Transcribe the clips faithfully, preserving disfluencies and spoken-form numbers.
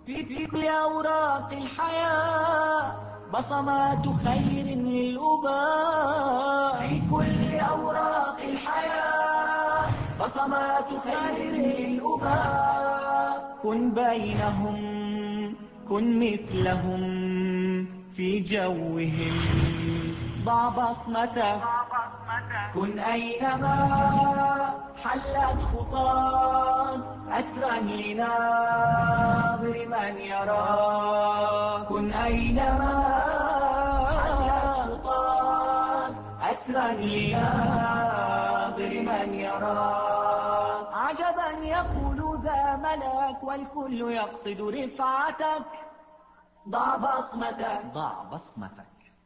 في في كل أوراق الحياة بصمات خير للأباء. في كل أوراق الحياة بصمات خير للأباء. كن بينهم، كن مثلهم في جوهم، ضع بصمتك. كن أينما حلت خطاك أسرا لناظر من يراك. كن أينما حلت خطاك أسرا لناظر من يراك. عجبا يقول ذا ملك والكل يقصد رفعتك. ضع بصمتك، ضع بصمتك.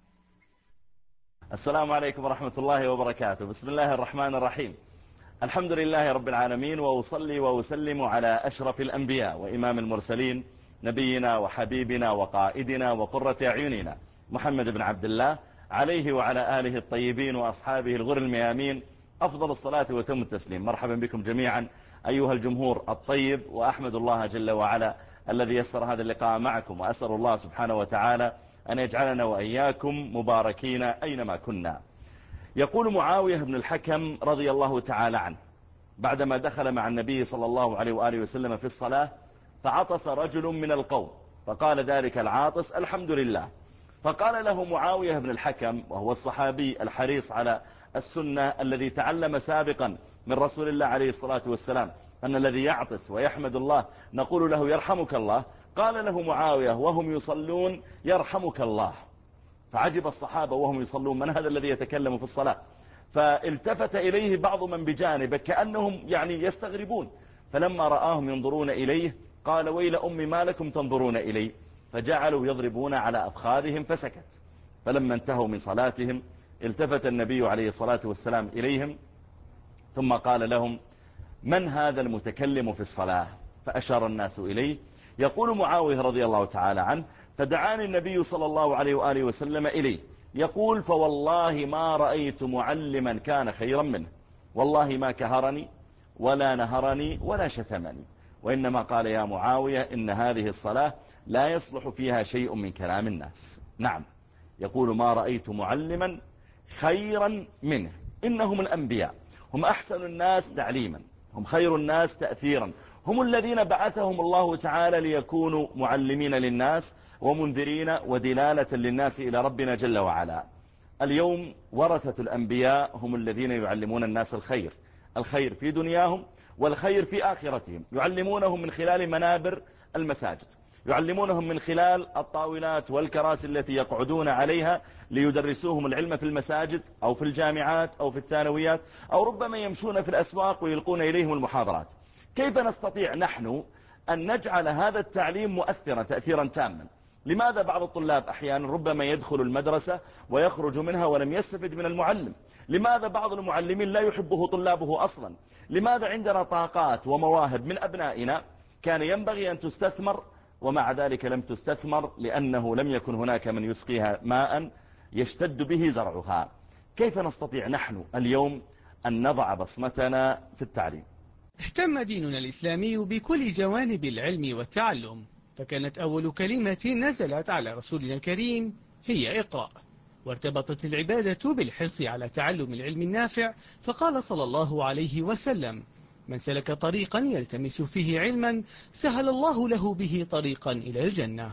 السلام عليكم ورحمة الله وبركاته. بسم الله الرحمن الرحيم. الحمد لله رب العالمين، وأصلي وأسلم على أشرف الأنبياء وإمام المرسلين، نبينا وحبيبنا وقائدنا وقرة أعيننا محمد بن عبد الله، عليه وعلى آله الطيبين وأصحابه الغر الميامين أفضل الصلاة وتم التسليم. مرحبا بكم جميعا أيها الجمهور الطيب، وأحمد الله جل وعلا الذي يسر هذا اللقاء معكم، وأسأل الله سبحانه وتعالى أن يجعلنا وإياكم مباركين أينما كنا. يقول معاوية بن الحكم رضي الله تعالى عنه بعدما دخل مع النبي صلى الله عليه وآله وسلم في الصلاة، فعطس رجل من القوم، فقال ذلك العاطس: الحمد لله. فقال له معاوية بن الحكم، وهو الصحابي الحريص على السنة الذي تعلم سابقا من رسول الله عليه الصلاة والسلام أن الذي يعطس ويحمد الله نقول له يرحمك الله. قال له معاوية وهم يصلون: يرحمك الله. فعجب الصحابة وهم يصلون: من هذا الذي يتكلم في الصلاة؟ فالتفت إليه بعض من بجانبه كأنهم يعني يستغربون، فلما رآهم ينظرون إليه قال: ويل أمي ما لكم تنظرون إلي؟ فجعلوا يضربون على أفخاذهم فسكت. فلما انتهوا من صلاتهم التفت النبي عليه الصلاة والسلام إليهم ثم قال لهم: من هذا المتكلم في الصلاة؟ فأشار الناس إليه. يقول معاوية رضي الله تعالى عنه: فدعاني النبي صلى الله عليه وآله وسلم إليه، يقول: فوالله ما رأيت معلما كان خيرا منه، والله ما كهرني ولا نهرني ولا شتمني، وإنما قال: يا معاوية إن هذه الصلاة لا يصلح فيها شيء من كلام الناس. نعم، يقول: ما رأيت معلما خيرا منه. إنهم الأنبياء، هم أحسن الناس تعليما، هم خير الناس تأثيرا، هم الذين بعثهم الله تعالى ليكونوا معلمين للناس ومنذرين ودلالة للناس إلى ربنا جل وعلا. اليوم ورثة الأنبياء هم الذين يعلمون الناس الخير، الخير في دنياهم والخير في آخرتهم. يعلمونهم من خلال منابر المساجد، يعلمونهم من خلال الطاولات والكراسي التي يقعدون عليها ليدرسوهم العلم في المساجد أو في الجامعات أو في الثانويات، أو ربما يمشون في الأسواق ويلقون إليهم المحاضرات. كيف نستطيع نحن أن نجعل هذا التعليم مؤثرا تأثيرا تاما؟ لماذا بعض الطلاب أحيانا ربما يدخل المدرسة ويخرج منها ولم يستفد من المعلم؟ لماذا بعض المعلمين لا يحبه طلابه أصلا؟ لماذا عندنا طاقات ومواهب من أبنائنا كان ينبغي أن تستثمر ومع ذلك لم تستثمر لأنه لم يكن هناك من يسقيها ماء يشتد به زرعها؟ كيف نستطيع نحن اليوم أن نضع بصمتنا في التعليم؟ اهتم ديننا الإسلامي بكل جوانب العلم والتعلم، فكانت أول كلمة نزلت على رسولنا الكريم هي اقرأ، وارتبطت العبادة بالحرص على تعلم العلم النافع، فقال صلى الله عليه وسلم: من سلك طريقا يلتمس فيه علما سهل الله له به طريقا إلى الجنة.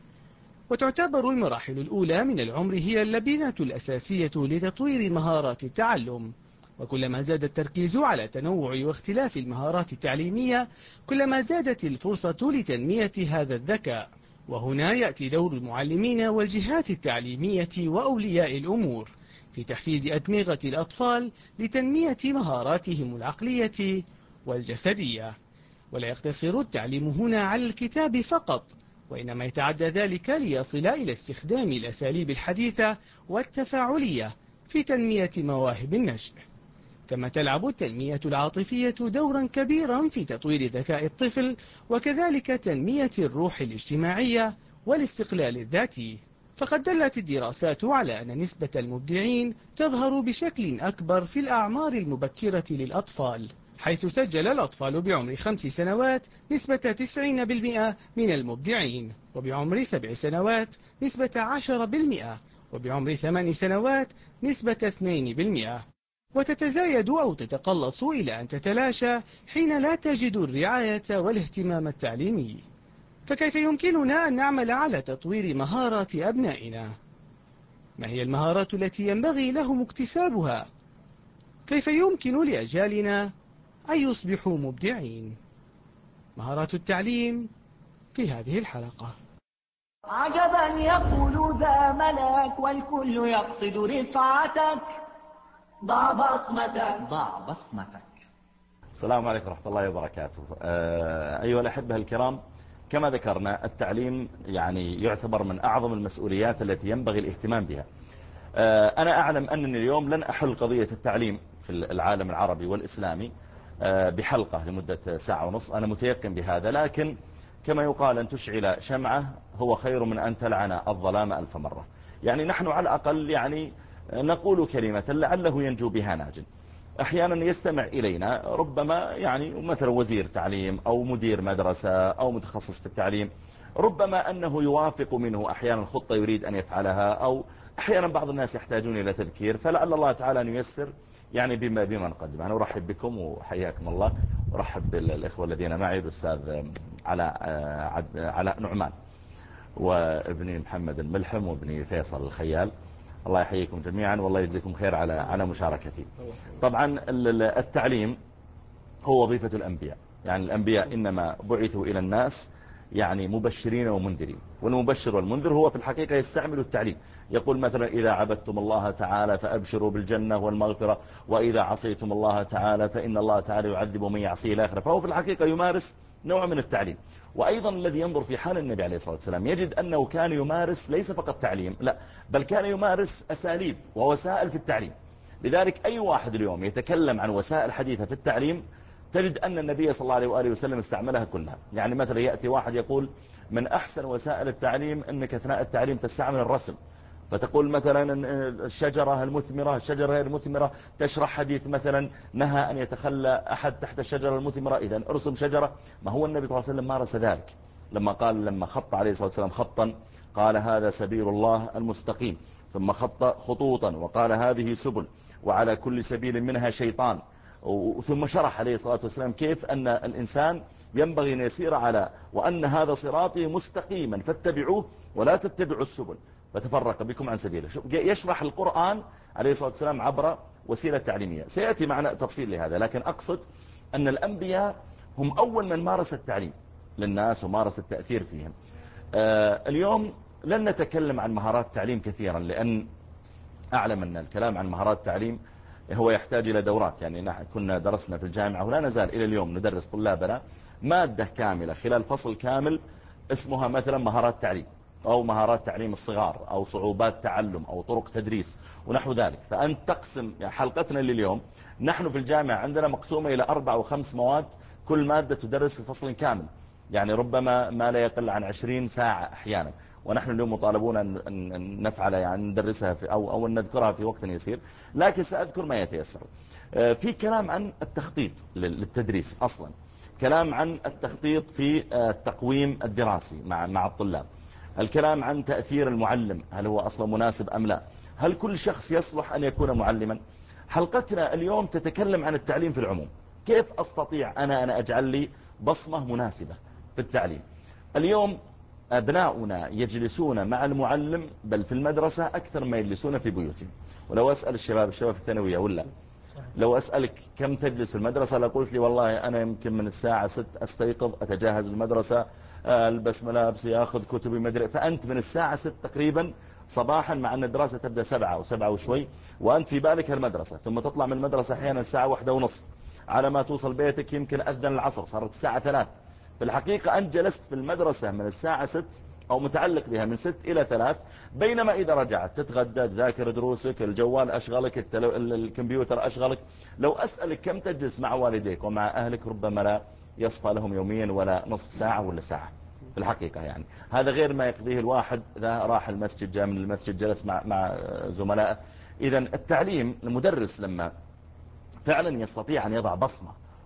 وتعتبر المراحل الأولى من العمر هي اللبنة الأساسية لتطوير مهارات التعلم، وكلما زاد التركيز على تنوع واختلاف المهارات التعليمية كلما زادت الفرصة لتنمية هذا الذكاء. وهنا يأتي دور المعلمين والجهات التعليمية وأولياء الأمور في تحفيز أدمغة الأطفال لتنمية مهاراتهم العقلية والجسدية. ولا يقتصر التعليم هنا على الكتاب فقط، وإنما يتعدى ذلك ليصل إلى استخدام الأساليب الحديثة والتفاعلية في تنمية مواهب النشء. كما تلعب التنمية العاطفية دورا كبيرا في تطوير ذكاء الطفل، وكذلك تنمية الروح الاجتماعية والاستقلال الذاتي. فقد دلت الدراسات على أن نسبة المبدعين تظهر بشكل أكبر في الأعمار المبكرة للأطفال، حيث سجل الأطفال بعمر خمس سنوات نسبة تسعين بالمئة من المبدعين، وبعمر سبع سنوات نسبة عشرة بالمئة، وبعمر ثمان سنوات نسبة اثنين بالمئة، وتتزايد أو تتقلص إلى أن تتلاشى حين لا تجد الرعاية والاهتمام التعليمي. فكيف يمكننا أن نعمل على تطوير مهارات أبنائنا؟ ما هي المهارات التي ينبغي لهم اكتسابها؟ كيف يمكن لأجيالنا أن يصبحوا مبدعين؟ مهارات التعليم في هذه الحلقة. عجبا يقول ذا ملك والكل يقصد رفعتك، ضع بصمتك ضع بصمتك. السلام عليكم ورحمة الله وبركاته. أيها الأحبة الكرام، كما ذكرنا التعليم يعني يعتبر من أعظم المسؤوليات التي ينبغي الاهتمام بها. أنا أعلم أنني اليوم لن أحل قضية التعليم في العالم العربي والإسلامي بحلقة لمدة ساعة ونص، أنا متيقن بهذا، لكن كما يقال أن تشعل شمعة هو خير من أن تلعن الظلام ألف مرة. يعني نحن على الأقل يعني نقول كلمة لعله ينجو بها ناج. أحيانا يستمع إلينا ربما يعني مثلا وزير تعليم أو مدير مدرسة أو متخصص في التعليم، ربما أنه يوافق منه أحيانا خطة يريد أن يفعلها، أو أحيانا بعض الناس يحتاجون إلى تذكير، فلعل الله تعالى أن ييسر يعني بما بما نقدم. أنا أرحب بكم وحياكم الله، أرحب بالإخوة الذين معي، الأستاذ علاء علاء نعمان وابني محمد الملحم وابني فيصل الخيال. الله يحييكم جميعا والله يجزيكم خير على على مشاركتي. طبعا التعليم هو وظيفة الأنبياء، يعني الأنبياء إنما بعثوا إلى الناس يعني مبشرين ومنذرين، والمبشر والمنذر هو في الحقيقة يستعمل التعليم. يقول مثلا إذا عبدتم الله تعالى فأبشروا بالجنة والمغفرة، وإذا عصيتم الله تعالى فإن الله تعالى يعذب من يعصيه الآخرة. فهو في الحقيقة يمارس نوع من التعليم. وأيضا الذي ينظر في حال النبي عليه الصلاة والسلام يجد أنه كان يمارس ليس فقط تعليم، لا بل كان يمارس أساليب ووسائل في التعليم. لذلك أي واحد اليوم يتكلم عن وسائل حديثة في التعليم تجد أن النبي صلى الله عليه وآله وسلم استعملها كلها. يعني مثلا يأتي واحد يقول من أحسن وسائل التعليم أنك أثناء التعليم تستعمل الرسم، فتقول مثلا الشجرة المثمرة الشجرة غير المثمرة، تشرح حديث مثلا نهى أن يتخلى أحد تحت الشجرة المثمرة، إذن ارسم شجرة. ما هو النبي صلى الله عليه وسلم مارس ذلك لما قال لما خط عليه الصلاة والسلام خطا قال هذا سبيل الله المستقيم، ثم خط خطوطا وقال هذه سبل وعلى كل سبيل منها شيطان، ثم شرح عليه الصلاة والسلام كيف أن الإنسان ينبغي أن يسير على وأن هذا صراطي مستقيما فاتبعوه ولا تتبعوا السبل فتفرق بكم عن سبيله. يشرح القرآن عليه الصلاة والسلام عبر وسيلة تعليمية. سيأتي معنا تفصيل لهذا، لكن أقصد أن الأنبياء هم أول من مارس التعليم للناس ومارس التأثير فيهم. آه اليوم لن نتكلم عن مهارات تعليم كثيرا، لأن أعلم أن الكلام عن مهارات تعليم هو يحتاج إلى دورات. يعني نحن كنا درسنا في الجامعة ولا نزال إلى اليوم ندرس طلابنا مادة كاملة خلال فصل كامل اسمها مثلا مهارات تعليم أو مهارات تعليم الصغار أو صعوبات تعلم أو طرق تدريس ونحو ذلك. فأنت تقسم يعني حلقتنا لليوم نحن في الجامعة عندنا مقسومة إلى أربع وخمس مواد، كل مادة تدرس في فصل كامل، يعني ربما ما لا يقل عن عشرين ساعة أحيانا، ونحن اليوم مطالبون أن نفعل يعني ندرسها في أو, أو أن نذكرها في وقت يسير، لكن سأذكر ما يتيسر. في كلام عن التخطيط للتدريس أصلا، كلام عن التخطيط في التقويم الدراسي مع مع الطلاب، الكلام عن تأثير المعلم، هل هو أصلا مناسب أم لا، هل كل شخص يصلح أن يكون معلما. حلقتنا اليوم تتكلم عن التعليم في العموم، كيف أستطيع أنا أنا أجعل لي بصمة مناسبة في التعليم. اليوم أبناؤنا يجلسون مع المعلم بل في المدرسة أكثر ما يجلسون في بيوتهم. ولو أسأل الشباب الشباب في الثانوية ولا لو أسألك كم تجلس في المدرسة لقلت لي والله أنا يمكن من الساعة ست أستيقظ أتجهز المدرسة ألبس ملابسي أخذ كتبي مدري، فأنت من الساعة ست تقريبا صباحا مع أن الدراسة تبدأ سبعة أو سبعة وشوي وأنت في بالك المدرسة، ثم تطلع من المدرسة أحيانا الساعة واحدة ونصف، على ما توصل بيتك يمكن أذن العصر صارت الساعة ثلاث. في الحقيقة أنت جلست في المدرسة من الساعة ست أو متعلق بها من ست إلى ثلاث، بينما إذا رجعت تتغدى تذاكر دروسك، الجوال أشغلك، التلو... الكمبيوتر أشغلك. لو أسألك كم تجلس مع والديك ومع أهلك ربما لا يصفى لهم يوميا ولا نصف ساعة ولا ساعة في الحقيقة. يعني هذا غير ما يقضيه الواحد إذا راح المسجد جاء من المسجد جلس مع, مع زملائه. إذن التعليم المدرس لما فعلا يستطيع أن يضع بصمة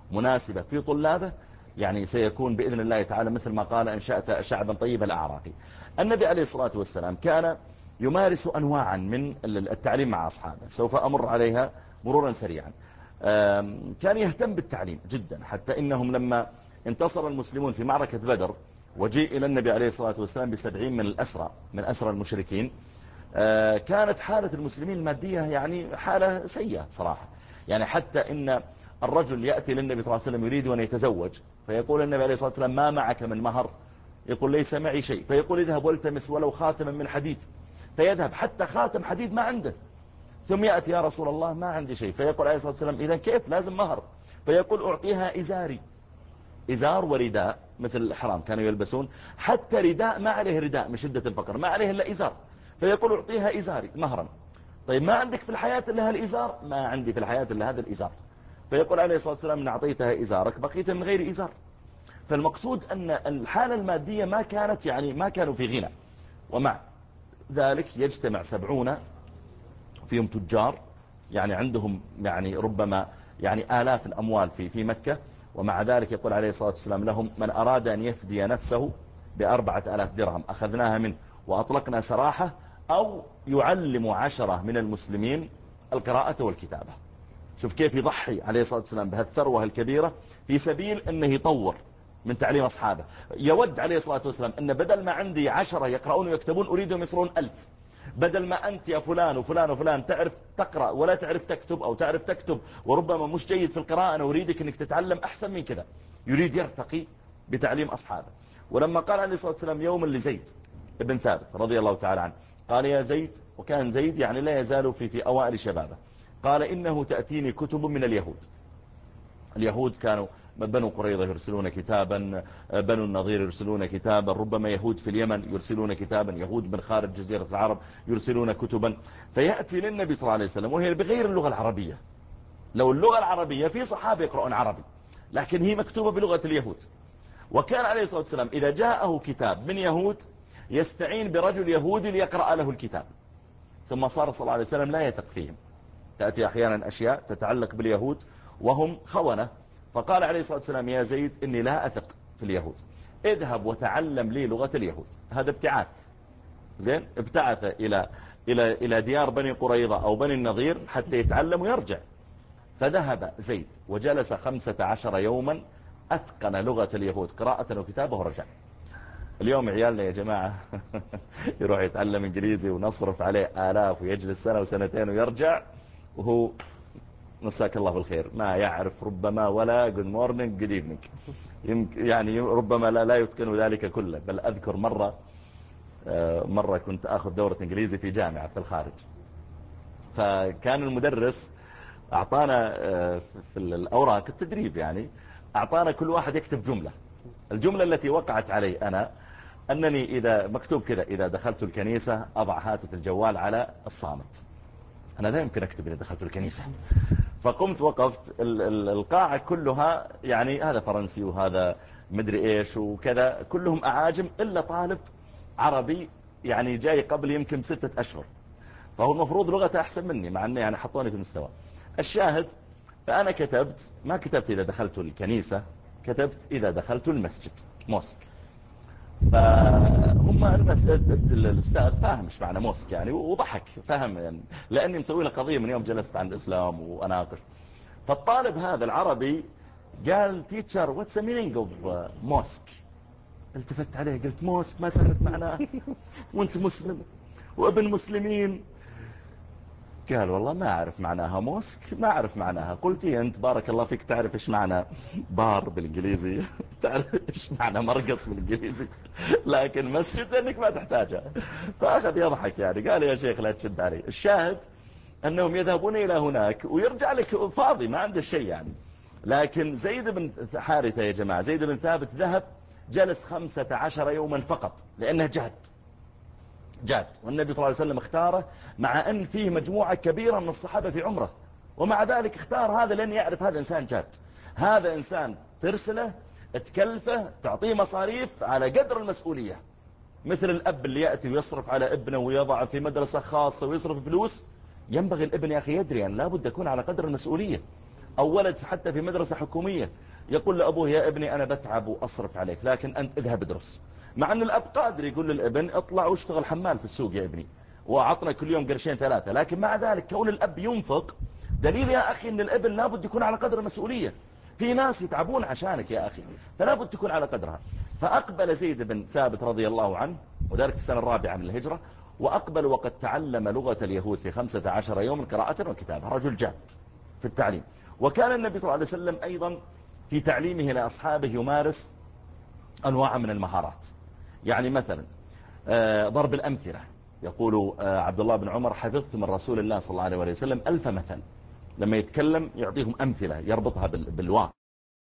مناسبة في طلابه يعني سيكون بإذن الله تعالى مثل ما قال أنشأت شعبا طيب الأعراق. النبي عليه الصلاة والسلام كان يمارس أنواعا من التعليم مع أصحابه، سوف أمر عليها مرورا سريعا. كان يهتم بالتعليم جدا، حتى إنهم لما انتصر المسلمون في معركة بدر وجيء إلى النبي عليه الصلاة والسلام بسبعين من الأسرى من أسرى المشركين، كانت حالة المسلمين المادية يعني حالة سيئة بصراحة. يعني حتى إن الرجل يأتي للنبي صلى الله عليه وسلم يريد أن يتزوج، فيقول النبي عليه الصلاة والسلام ما معك من مهر؟ يقول ليس معي شيء. فيقول اذهب والتمس ولو خاتما من حديد، فيذهب حتى خاتم حديد ما عنده، ثم يأتي يا رسول الله ما عندي شيء. فيقول عليه الصلاة والسلام إذا كيف؟ لازم مهر. فيقول أعطيها إزاري، إزار ورداء مثل الإحرام كانوا يلبسون، حتى رداء ما عليه رداء من شدة الفقر، ما عليه إلا إزار. فيقول أعطيها إزاري مهرا. طيب ما عندك في الحياة إلا هالإزار؟ ما عندي في الحياة إلا هذا الإزار. فيقول عليه الصلاة والسلام إن أعطيتها إزارك بقيت من غير إزار. فالمقصود أن الحالة المادية ما كانت يعني ما كانوا في غنى، ومع ذلك يجتمع سبعون فيهم تجار يعني عندهم يعني ربما يعني آلاف الأموال في في مكة، ومع ذلك يقول عليه الصلاة والسلام لهم من أراد أن يفدي نفسه بأربعة آلاف درهم أخذناها منه وأطلقنا سراحه، أو يعلم عشرة من المسلمين القراءة والكتابة. شوف كيف يضحي عليه الصلاة والسلام بهالثروة الكبيرة في سبيل أنه يطور من تعليم أصحابه. يود عليه الصلاة والسلام أن بدل ما عندي عشرة يقرؤون ويكتبون أريدهم يصيرون ألف. بدل ما أنت يا فلان وفلان وفلان تعرف تقرأ ولا تعرف تكتب، أو تعرف تكتب وربما مش جيد في القراءة، أنا أريدك أنك تتعلم أحسن من كذا. يريد يرتقي بتعليم أصحابه. ولما قال عليه الصلاة والسلام يوم لزيد ابن ثابت رضي الله تعالى عنه، قال يا زيد، وكان زيد يعني لا يزال في في أوائل شبابه، قال إنه تأتيني كتب من اليهود. اليهود كانوا بنو قريظة يرسلون كتابا، بنو النظير يرسلون كتابا، ربما يهود في اليمن يرسلون كتابا، يهود من خارج جزيرة العرب يرسلون كتبا. فيأتي للنبي صلى الله عليه وسلم وهي بغير اللغة العربية. لو اللغة العربية في صحابة يقرؤون عربي، لكن هي مكتوبة بلغة اليهود. وكان عليه الصلاة والسلام إذا جاءه كتاب من يهود يستعين برجل يهودي ليقرأ له الكتاب. ثم صار صلى الله عليه وسلم لا يثق فيهم. تأتي أحيانا أشياء تتعلق باليهود وهم خونة، فقال عليه الصلاة والسلام يا زيد إني لا أثق في اليهود، اذهب وتعلم لي لغة اليهود. هذا ابتعاث زين، ابتعث إلى إلى إلى ديار بني قريظة أو بني النظير حتى يتعلم ويرجع. فذهب زيد وجلس خمسة عشر يوما أتقن لغة اليهود قراءة وكتابة ورجع. اليوم عيالنا يا جماعة يروح يتعلم إنجليزي ونصرف عليه آلاف ويجلس سنة وسنتين ويرجع وهو مساك الله بالخير ما يعرف ربما ولا good morning good evening. يعني ربما لا, لا يتقن ذلك كله. بل أذكر مرة مرة كنت أخذ دورة إنجليزي في جامعة في الخارج، فكان المدرس أعطانا في الأوراق التدريب يعني أعطانا كل واحد يكتب جملة. الجملة التي وقعت علي أنا أنني إذا مكتوب كذا إذا دخلت الكنيسة أضع هاتف الجوال على الصامت. أنا لا يمكن أكتب إذا دخلت الكنيسة. فقمت وقفت القاعة كلها يعني هذا فرنسي وهذا مدري إيش وكذا، كلهم أعاجم إلا طالب عربي يعني جاي قبل يمكن ستة أشهر، فهو المفروض لغته أحسن مني مع أنه يعني حطوني في المستوى. الشاهد فأنا كتبت ما كتبت إذا دخلت الكنيسة، كتبت إذا دخلت المسجد موسك. فهم المسجد الأستاذ فاهم إيش معنى موسك يعني وضحك فهم يعني لأني مسوي له قضية من يوم جلست عن الإسلام وأناقش. فالطالب هذا العربي قال teacher what's the meaning of mosque. التفت عليه قلت موسك ما تعرف معناه وانت مسلم وابن مسلمين؟ قال والله ما أعرف معناها موسك، ما أعرف معناها. قلت أنت بارك الله فيك تعرف إيش معنى بار بالإنجليزي، تعرف إيش معنى مرقص بالإنجليزي، لكن مسجد أنك ما تحتاجها. فأخذ يضحك يعني قال يا شيخ لا تشد علي. الشاهد أنهم يذهبون إلى هناك ويرجع لك فاضي ما عنده شيء يعني. لكن زيد بن حارثة يا جماعة، زيد بن ثابت ذهب جلس خمسة عشر يوما فقط لأنه جهد جاد، والنبي صلى الله عليه وسلم اختاره مع أن فيه مجموعة كبيرة من الصحابة في عمره، ومع ذلك اختار هذا لأن يعرف هذا إنسان جاد. هذا إنسان ترسله تكلفه تعطيه مصاريف على قدر المسؤولية، مثل الأب اللي يأتي ويصرف على ابنه ويضع في مدرسة خاصة ويصرف فلوس. ينبغي الابن يا أخي يدري أن لا بد يكون على قدر المسؤولية. أو ولد حتى في مدرسة حكومية يقول لأبوه يا ابني أنا بتعب وأصرف عليك لكن أنت اذهب ادرس، مع أن الأب قادر يقول للابن اطلع واشتغل حمال في السوق يا ابني وعطنا كل يوم قرشين ثلاثة، لكن مع ذلك كون الأب ينفق دليل يا أخي أن الابن لابد يكون على قدر المسؤولية. في ناس يتعبون عشانك يا أخي فلابد تكون على قدرها. فأقبل زيد بن ثابت رضي الله عنه وذلك في السنة الرابعة من الهجرة، وأقبل وقد تعلم لغة اليهود في خمسة عشر يوم قراءة وكتابة، رجل جاد في التعليم. وكان النبي صلى الله عليه وسلم أيضا في تعليمه لأصحابه يمارس أنواع من المهارات، يعني مثلا ضرب الأمثلة. يقول عبد الله بن عمر حفظت من رسول الله صلى الله عليه وسلم ألف مثل، لما يتكلم يعطيهم أمثلة يربطها بالواقع،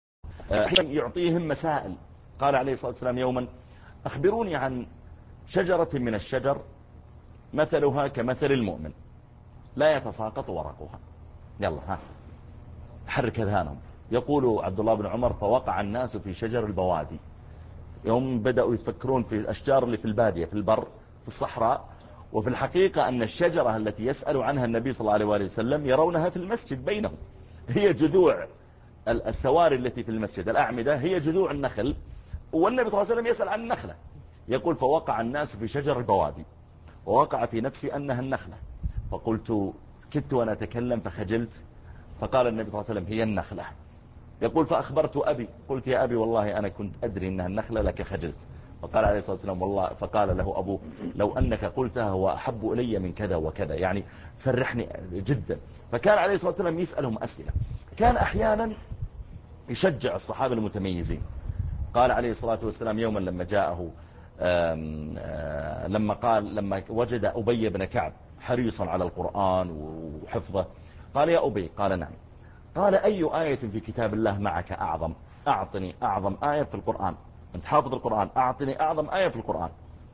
يعطيهم مسائل. قال عليه الصلاة والسلام يوما أخبروني عن شجرة من الشجر مثلها كمثل المؤمن لا يتساقط ورقها. يلا ها حرك أذهانهم. يقول عبد الله بن عمر فوقع الناس في شجر البوادي، يوم بدأوا يتفكرون في الأشجار اللي في البادية في البر في الصحراء، وفي الحقيقة أن الشجرة التي يسأل عنها النبي صلى الله عليه وسلم يرونها في المسجد بينهم، هي جذوع السواري التي في المسجد الأعمدة هي جذوع النخل، والنبي صلى الله عليه وسلم يسأل عن النخلة. يقول فوقع الناس في شجر البوادي ووقع في نفسي أنها النخلة، فقلت كدت وأنا أتكلم فخجلت، فقال النبي صلى الله عليه وسلم هي النخلة. يقول فأخبرت أبي قلت يا أبي والله أنا كنت أدري أنها النخلة لك خجلت. فقال عليه الصلاة والسلام والله فقال له أبوه لو أنك قلتها هو أحب إلي من كذا وكذا، يعني فرحني جدا. فكان عليه الصلاة والسلام يسألهم أسئلة، كان أحيانا يشجع الصحابة المتميزين. قال عليه الصلاة والسلام يوما لما جاءه آم آم لما قال لما وجد أبي بن كعب حريصا على القرآن وحفظه قال يا أبي، قال نعم، قال أي آية في كتاب الله معك أعظم؟ أعطني أعظم آية في القرآن، أنت حافظ القرآن أعطني أعظم آية في القرآن.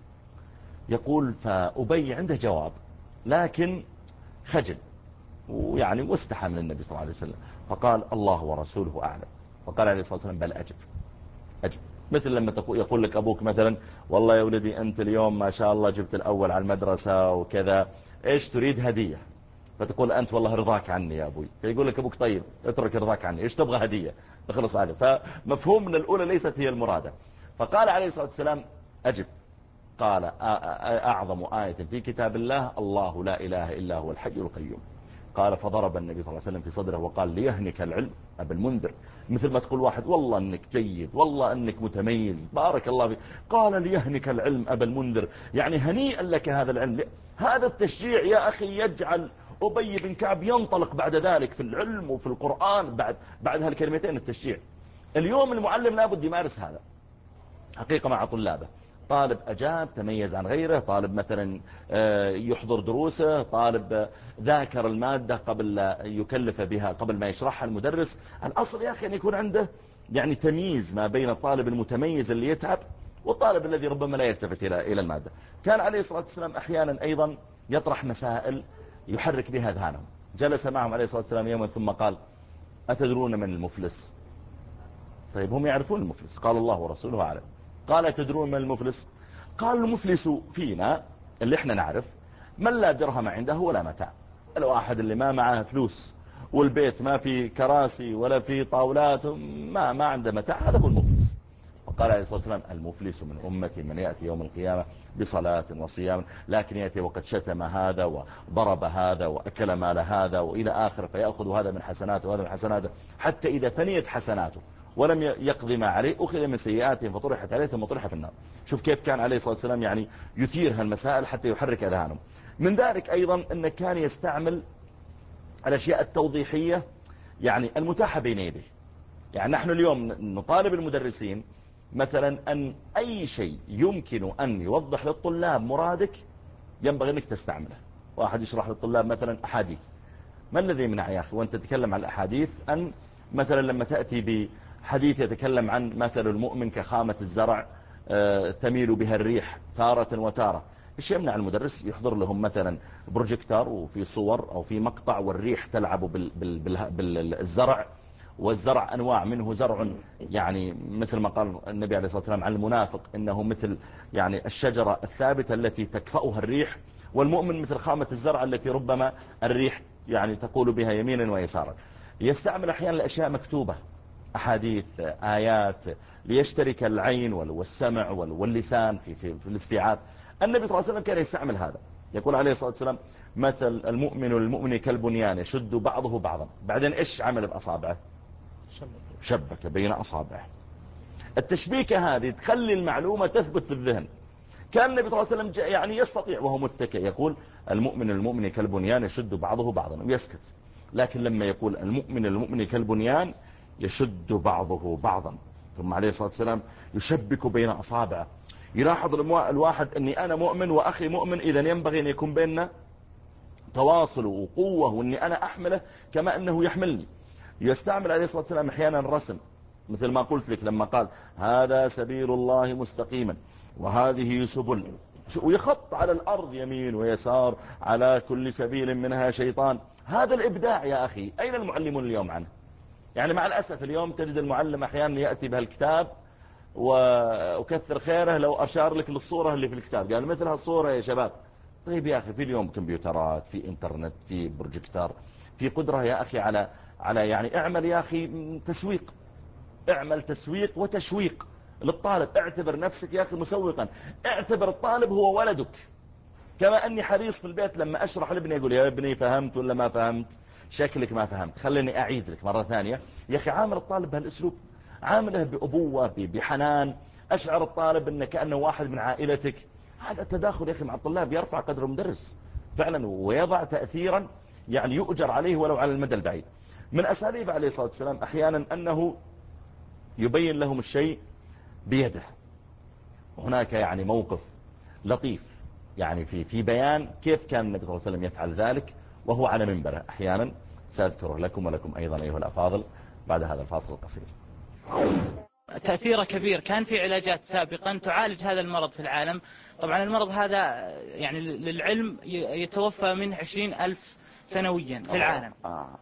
يقول فأبي عنده جواب لكن خجل ويعني واستحى من النبي صلى الله عليه وسلم، فقال الله ورسوله أعلم. فقال عليه الصلاة والسلام بل أجب أجب. مثل لما تقول يقول لك أبوك مثلا والله يا ولدي أنت اليوم ما شاء الله جبت الأول على المدرسة وكذا، إيش تريد هدية؟ فتقول أنت والله رضاك عني يا أبوي، فيقول لك أبوك طيب اترك رضاك عني، إيش تبغى هدية؟ اخلص عليه. فمفهوم من الأولى ليست هي المرادة. فقال عليه الصلاة والسلام أجب. قال أعظم آية في كتاب الله الله لا إله إلا هو الحي القيوم. قال فضرب النبي صلى الله عليه وسلم في صدره وقال ليهنك العلم أبا المنذر، مثل ما تقول واحد والله أنك جيد والله أنك متميز بارك الله فيك، قال ليهنك العلم أبا المنذر، يعني هنيئا لك هذا العلم. هذا التشجيع يا أخي يجعل أبي بن كعب ينطلق بعد ذلك في العلم وفي القرآن بعد بعد هالكلمتين التشجيع. اليوم المعلم لابد يمارس هذا حقيقة مع طلابه. طالب أجاب تميز عن غيره، طالب مثلا يحضر دروسه، طالب ذاكر المادة قبل يكلف بها قبل ما يشرحها المدرس. الأصل يا أخي أن يكون عنده يعني تمييز ما بين الطالب المتميز اللي يتعب والطالب الذي ربما لا يلتفت إلى المادة. كان عليه الصلاة والسلام أحيانا أيضا يطرح مسائل يحرك بها أذهانهم. جلس معهم عليه الصلاة والسلام يوما ثم قال أتدرون من المفلس؟ طيب هم يعرفون المفلس، قال الله ورسوله أعلم. قال تدرون من المفلس؟ قال المفلس فينا اللي احنا نعرف من لا درهم عنده ولا متاع، الواحد اللي ما معه فلوس والبيت ما في كراسي ولا في طاولات ما ما عنده متاع، هذا هو المفلس. وقال عليه الصلاة والسلام المفلس من أمتي من يأتي يوم القيامة بصلاة وصيام لكن يأتي وقد شتم هذا وضرب هذا وأكل مال هذا وإلى آخر، فيأخذ هذا من حسناته وهذا من حسناته حتى إذا فنيت حسناته ولم يقضي ما عليه أخذ من سيئاتهم فطرحت عليه ثم طرح في النار. شوف كيف كان عليه الصلاة والسلام يعني يثير هالمسائل حتى يحرك أذهانهم. من ذلك أيضا أنه كان يستعمل الأشياء التوضيحية يعني المتاحة بين يديه. يعني نحن اليوم نطالب المدرسين مثلا أن أي شيء يمكن أن يوضح للطلاب مرادك ينبغي أنك تستعمله. واحد يشرح للطلاب مثلا أحاديث، ما الذي يمنع يا أخي وأنت تتكلم عن الأحاديث أن مثلا لما تأتي بحديث يتكلم عن مثل المؤمن كخامة الزرع تميل بها الريح تارة وتارة، إيش يمنع المدرس يحضر لهم مثلا بروجيكتور وفي صور أو في مقطع والريح تلعب بالزرع، والزرع أنواع منه زرع يعني مثل ما قال النبي عليه الصلاة والسلام عن المنافق إنه مثل يعني الشجرة الثابتة التي تكفأها الريح، والمؤمن مثل خامة الزرع التي ربما الريح يعني تقول بها يمينا ويسارا. يستعمل أحيانا الأشياء مكتوبة، أحاديث، آيات، ليشترك العين والسمع واللسان في, في, في الاستيعاب. النبي صلى الله عليه وسلم كان يستعمل هذا، يقول عليه الصلاة والسلام مثل المؤمن والمؤمن كالبنيان يشد بعضه بعضا. بعدين إيش عمل بأصابعه؟ شبك بين أصابعه. التشبيكة هذه تخلي المعلومة تثبت في الذهن. كان النبي صلى الله عليه وسلم يعني يستطيع وهو متكئ يقول المؤمن المؤمن كالبنيان يشد بعضه بعضا ويسكت، لكن لما يقول المؤمن المؤمن كالبنيان يشد بعضه بعضا، ثم عليه الصلاة والسلام يشبك بين أصابعه. يلاحظ الواحد أني أنا مؤمن وأخي مؤمن، إذا ينبغي أن يكون بيننا تواصل وقوة، وأني أنا أحمله كما أنه يحملني. يستعمل عليه الصلاة والسلام أحيانا الرسم، مثل ما قلت لك لما قال هذا سبيل الله مستقيما وهذه سبل، ويخط على الأرض يمين ويسار على كل سبيل منها شيطان. هذا الإبداع يا أخي، أين المعلمون اليوم عنه؟ يعني مع الأسف اليوم تجد المعلم أحيانا يأتي بهالكتاب وكثر خيره لو أشار لك للصورة اللي في الكتاب، قال مثل هالصورة يا شباب. طيب يا أخي، في اليوم كمبيوترات، في إنترنت، في بروجيكتور، في قدرة يا أخي على على يعني اعمل يا أخي تسويق، اعمل تسويق وتشويق للطالب. اعتبر نفسك يا أخي مسوقا، اعتبر الطالب هو ولدك. كما أني حريص في البيت لما أشرح لابني أقول يا ابني فهمت ولا ما فهمت؟ شكلك ما فهمت، خليني أعيد لك مرة ثانية. يا أخي عامل الطالب بهالأسلوب، عامله بأبوة بحنان، أشعر الطالب أنه كأنه واحد من عائلتك. هذا التداخل يا أخي مع الطلاب يرفع قدر المدرس فعلا، ويضع تأثيرا يعني يؤجر عليه ولو على المدى البعيد. من أساليب عليه الصلاة والسلام أحيانا أنه يبين لهم الشيء بيده. هناك يعني موقف لطيف يعني في في بيان كيف كان النبي صلى الله عليه وسلم يفعل ذلك وهو على منبره أحيانا، سأذكره لكم ولكم أيضا أيها الأفاضل بعد هذا الفاصل القصير. تأثيره كبير. كان في علاجات سابقا تعالج هذا المرض في العالم. طبعا المرض هذا يعني للعلم يتوفى منه عشرين ألف سنويا في العالم.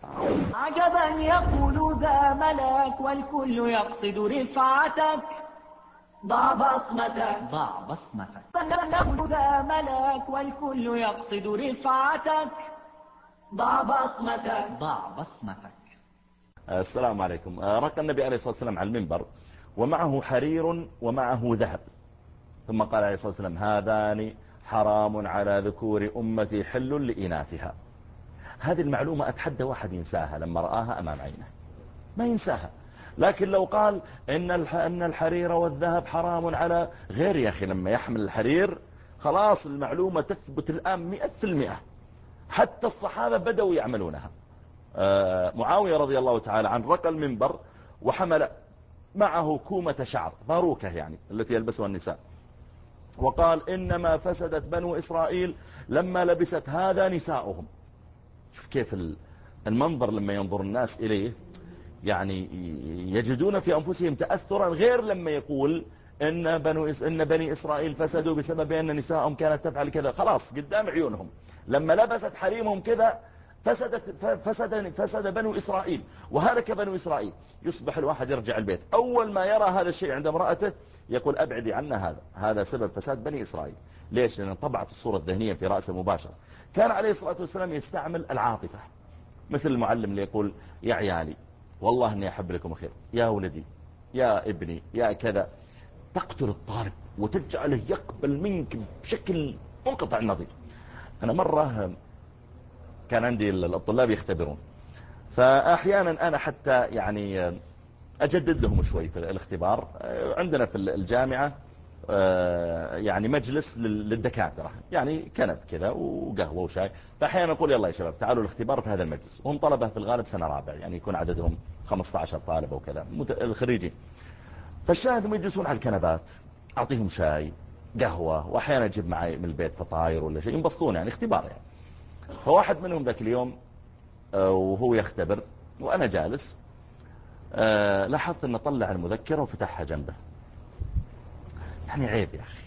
عجبا يقول ذا ملك والكل يقصد رفعتك، ضع بصمتك ضع بصمتك. يقول ذا ملك والكل يقصد رفعتك، ضع بصمتك ضع بصمتك. السلام عليكم. رقى النبي عليه الصلاة والسلام على المنبر ومعه حرير ومعه ذهب، ثم قال عليه الصلاة والسلام هذان حرام على ذكور أمتي حل لإناثها. هذه المعلومة أتحدى واحد ينساها لما رآها أمام عينه، ما ينساها. لكن لو قال إن إن الحرير والذهب حرام على غير، يا أخي لما يحمل الحرير خلاص المعلومة تثبت الآن مئة في المئة. حتى الصحابة بدأوا يعملونها. معاوية رضي الله تعالى عن رقى المنبر وحمل معه كومة شعر، باروكة يعني التي يلبسها النساء، وقال إنما فسدت بنو إسرائيل لما لبست هذا نساؤهم. شوف كيف المنظر لما ينظر الناس إليه، يعني يجدون في أنفسهم تأثرا، غير لما يقول إن, بنو إس إن بني إسرائيل فسدوا بسبب أن نساءهم كانت تفعل كذا. خلاص قدام عيونهم لما لبست حريمهم كذا فسدت فسد, فسد بنو إسرائيل وهلك بنو إسرائيل. يصبح الواحد يرجع البيت أول ما يرى هذا الشيء عند امرأته يقول أبعدي عنا هذا، هذا سبب فساد بني إسرائيل. ليش؟ لأن طبعت الصورة الذهنية في رأسه مباشرة. كان عليه الصلاة والسلام يستعمل العاطفة، مثل المعلم اللي يقول يا عيالي والله أني أحب لكم الخير، يا ولدي، يا ابني، يا كذا. تقتل الطالب وتجعله يقبل منك بشكل منقطع النظير. أنا مرة كان عندي الطلاب يختبرون، فأحيانا أنا حتى يعني أجدد لهم شوي في الاختبار. عندنا في الجامعة يعني مجلس للدكاترة، يعني كنب كذا وقهوة وشاي، فأحيانا نقول يلا يا شباب تعالوا الاختبار في هذا المجلس. هم طلبة في الغالب سنة رابع، يعني يكون عددهم خمسة عشر طالب وكذا الخريجين. فالشاهد هم يجلسون على الكنبات، أعطيهم شاي قهوة، وأحيانا أجيب معي من البيت فطاير ولا شيء، ينبسطون يعني اختبار يعني. فواحد منهم ذاك اليوم وهو يختبر وأنا جالس لاحظت أنه طلع المذكرة وفتحها جنبه. يعني عيب يا أخي،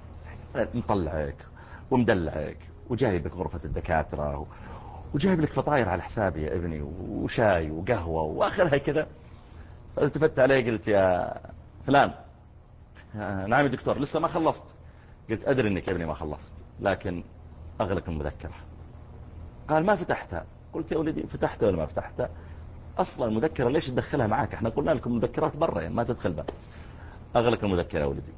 مطلعك ومدلعك وجايبك غرفة الدكاترة وجايب لك فطاير على حسابي يا ابني وشاي وقهوة وآخرها كذا. فالتفت عليه قلت يا فلان. نعم يا دكتور لسه ما خلصت. قلت أدري أنك يا ابني ما خلصت، لكن أغلق المذكرة. قال ما فتحتها. قلت يا ولدي فتحتها ولا ما فتحتها؟ أصلا المذكرة ليش تدخلها معك؟ احنا قلنا لكم مذكرات برا يعني ما تدخل بها. أغلق المذكرة يا ولدي.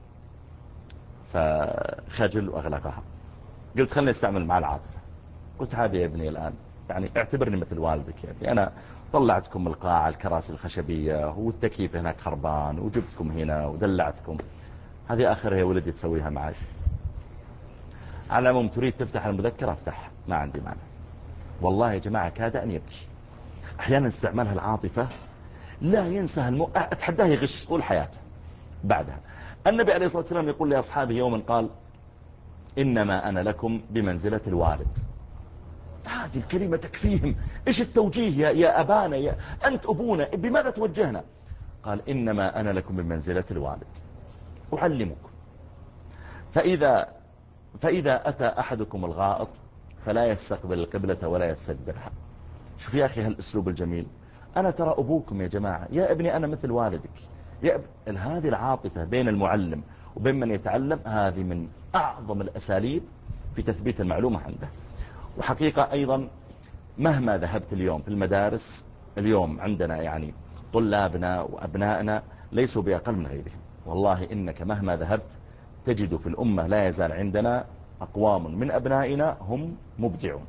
فخجل وأغلقها. قلت خلني استعمل مع العاطفة. قلت هذه يا ابني الآن يعني اعتبرني مثل والدك يا ابني. أنا طلعتكم القاعة الكراسي الخشبية والتكييف هناك خربان وجبتكم هنا ودلعتكم. هذه آخرها يا ولدي تسويها معي. على العموم تريد تفتح المذكرة افتحها ما عندي مانع. والله يا جماعة كاد أن يبكي. أحيانا استعمالها العاطفة لا ينسى المو... أتحداه يغش طول حياته. بعدها النبي عليه الصلاة والسلام يقول لأصحابه يوما قال إنما أنا لكم بمنزلة الوالد. هذه الكلمة تكفيهم. إيش التوجيه يا, يا أبانا يا أنت أبونا بماذا توجهنا؟ قال إنما أنا لكم بمنزلة الوالد أعلمكم. فإذا, فإذا أتى أحدكم الغائط فلا يستقبل القبلة ولا يستدبرها. شوف يا أخي هالأسلوب الجميل. أنا ترى أبوكم يا جماعة يا ابني أنا مثل والدك يا أب... هذه العاطفة بين المعلم وبين من يتعلم هذه من أعظم الأساليب في تثبيت المعلومة عنده. وحقيقة أيضا مهما ذهبت اليوم في المدارس اليوم عندنا يعني طلابنا وأبنائنا ليسوا بأقل من غيرهم. والله إنك مهما ذهبت تجد في الأمة لا يزال عندنا أقوام من أبنائنا هم مبدعون.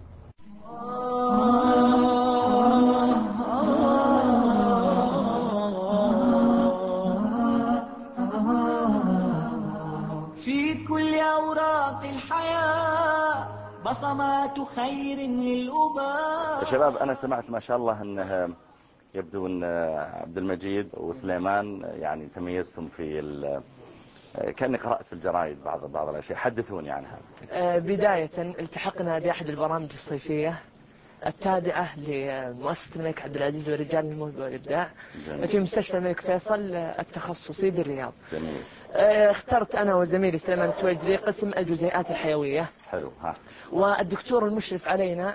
في كل أوراق الحياة بصمات خير للأباء. يا شباب أنا سمعت ما شاء الله أنه يبدو أن عبد المجيد وسليمان يعني تميزتم في ال... كأني قرأت في الجرائد بعض بعض الأشياء. حدثوني عنها. بداية التحقنا بأحد البرامج الصيفية التابعة لمؤسسة الملك عبد العزيز ورجال الموهبة والإبداع في مستشفى الملك فيصل التخصصي بالرياض. جميل. اخترت أنا وزميلي سليمان التويجري قسم الجزيئات الحيوية. حلو. ها. والدكتور المشرف علينا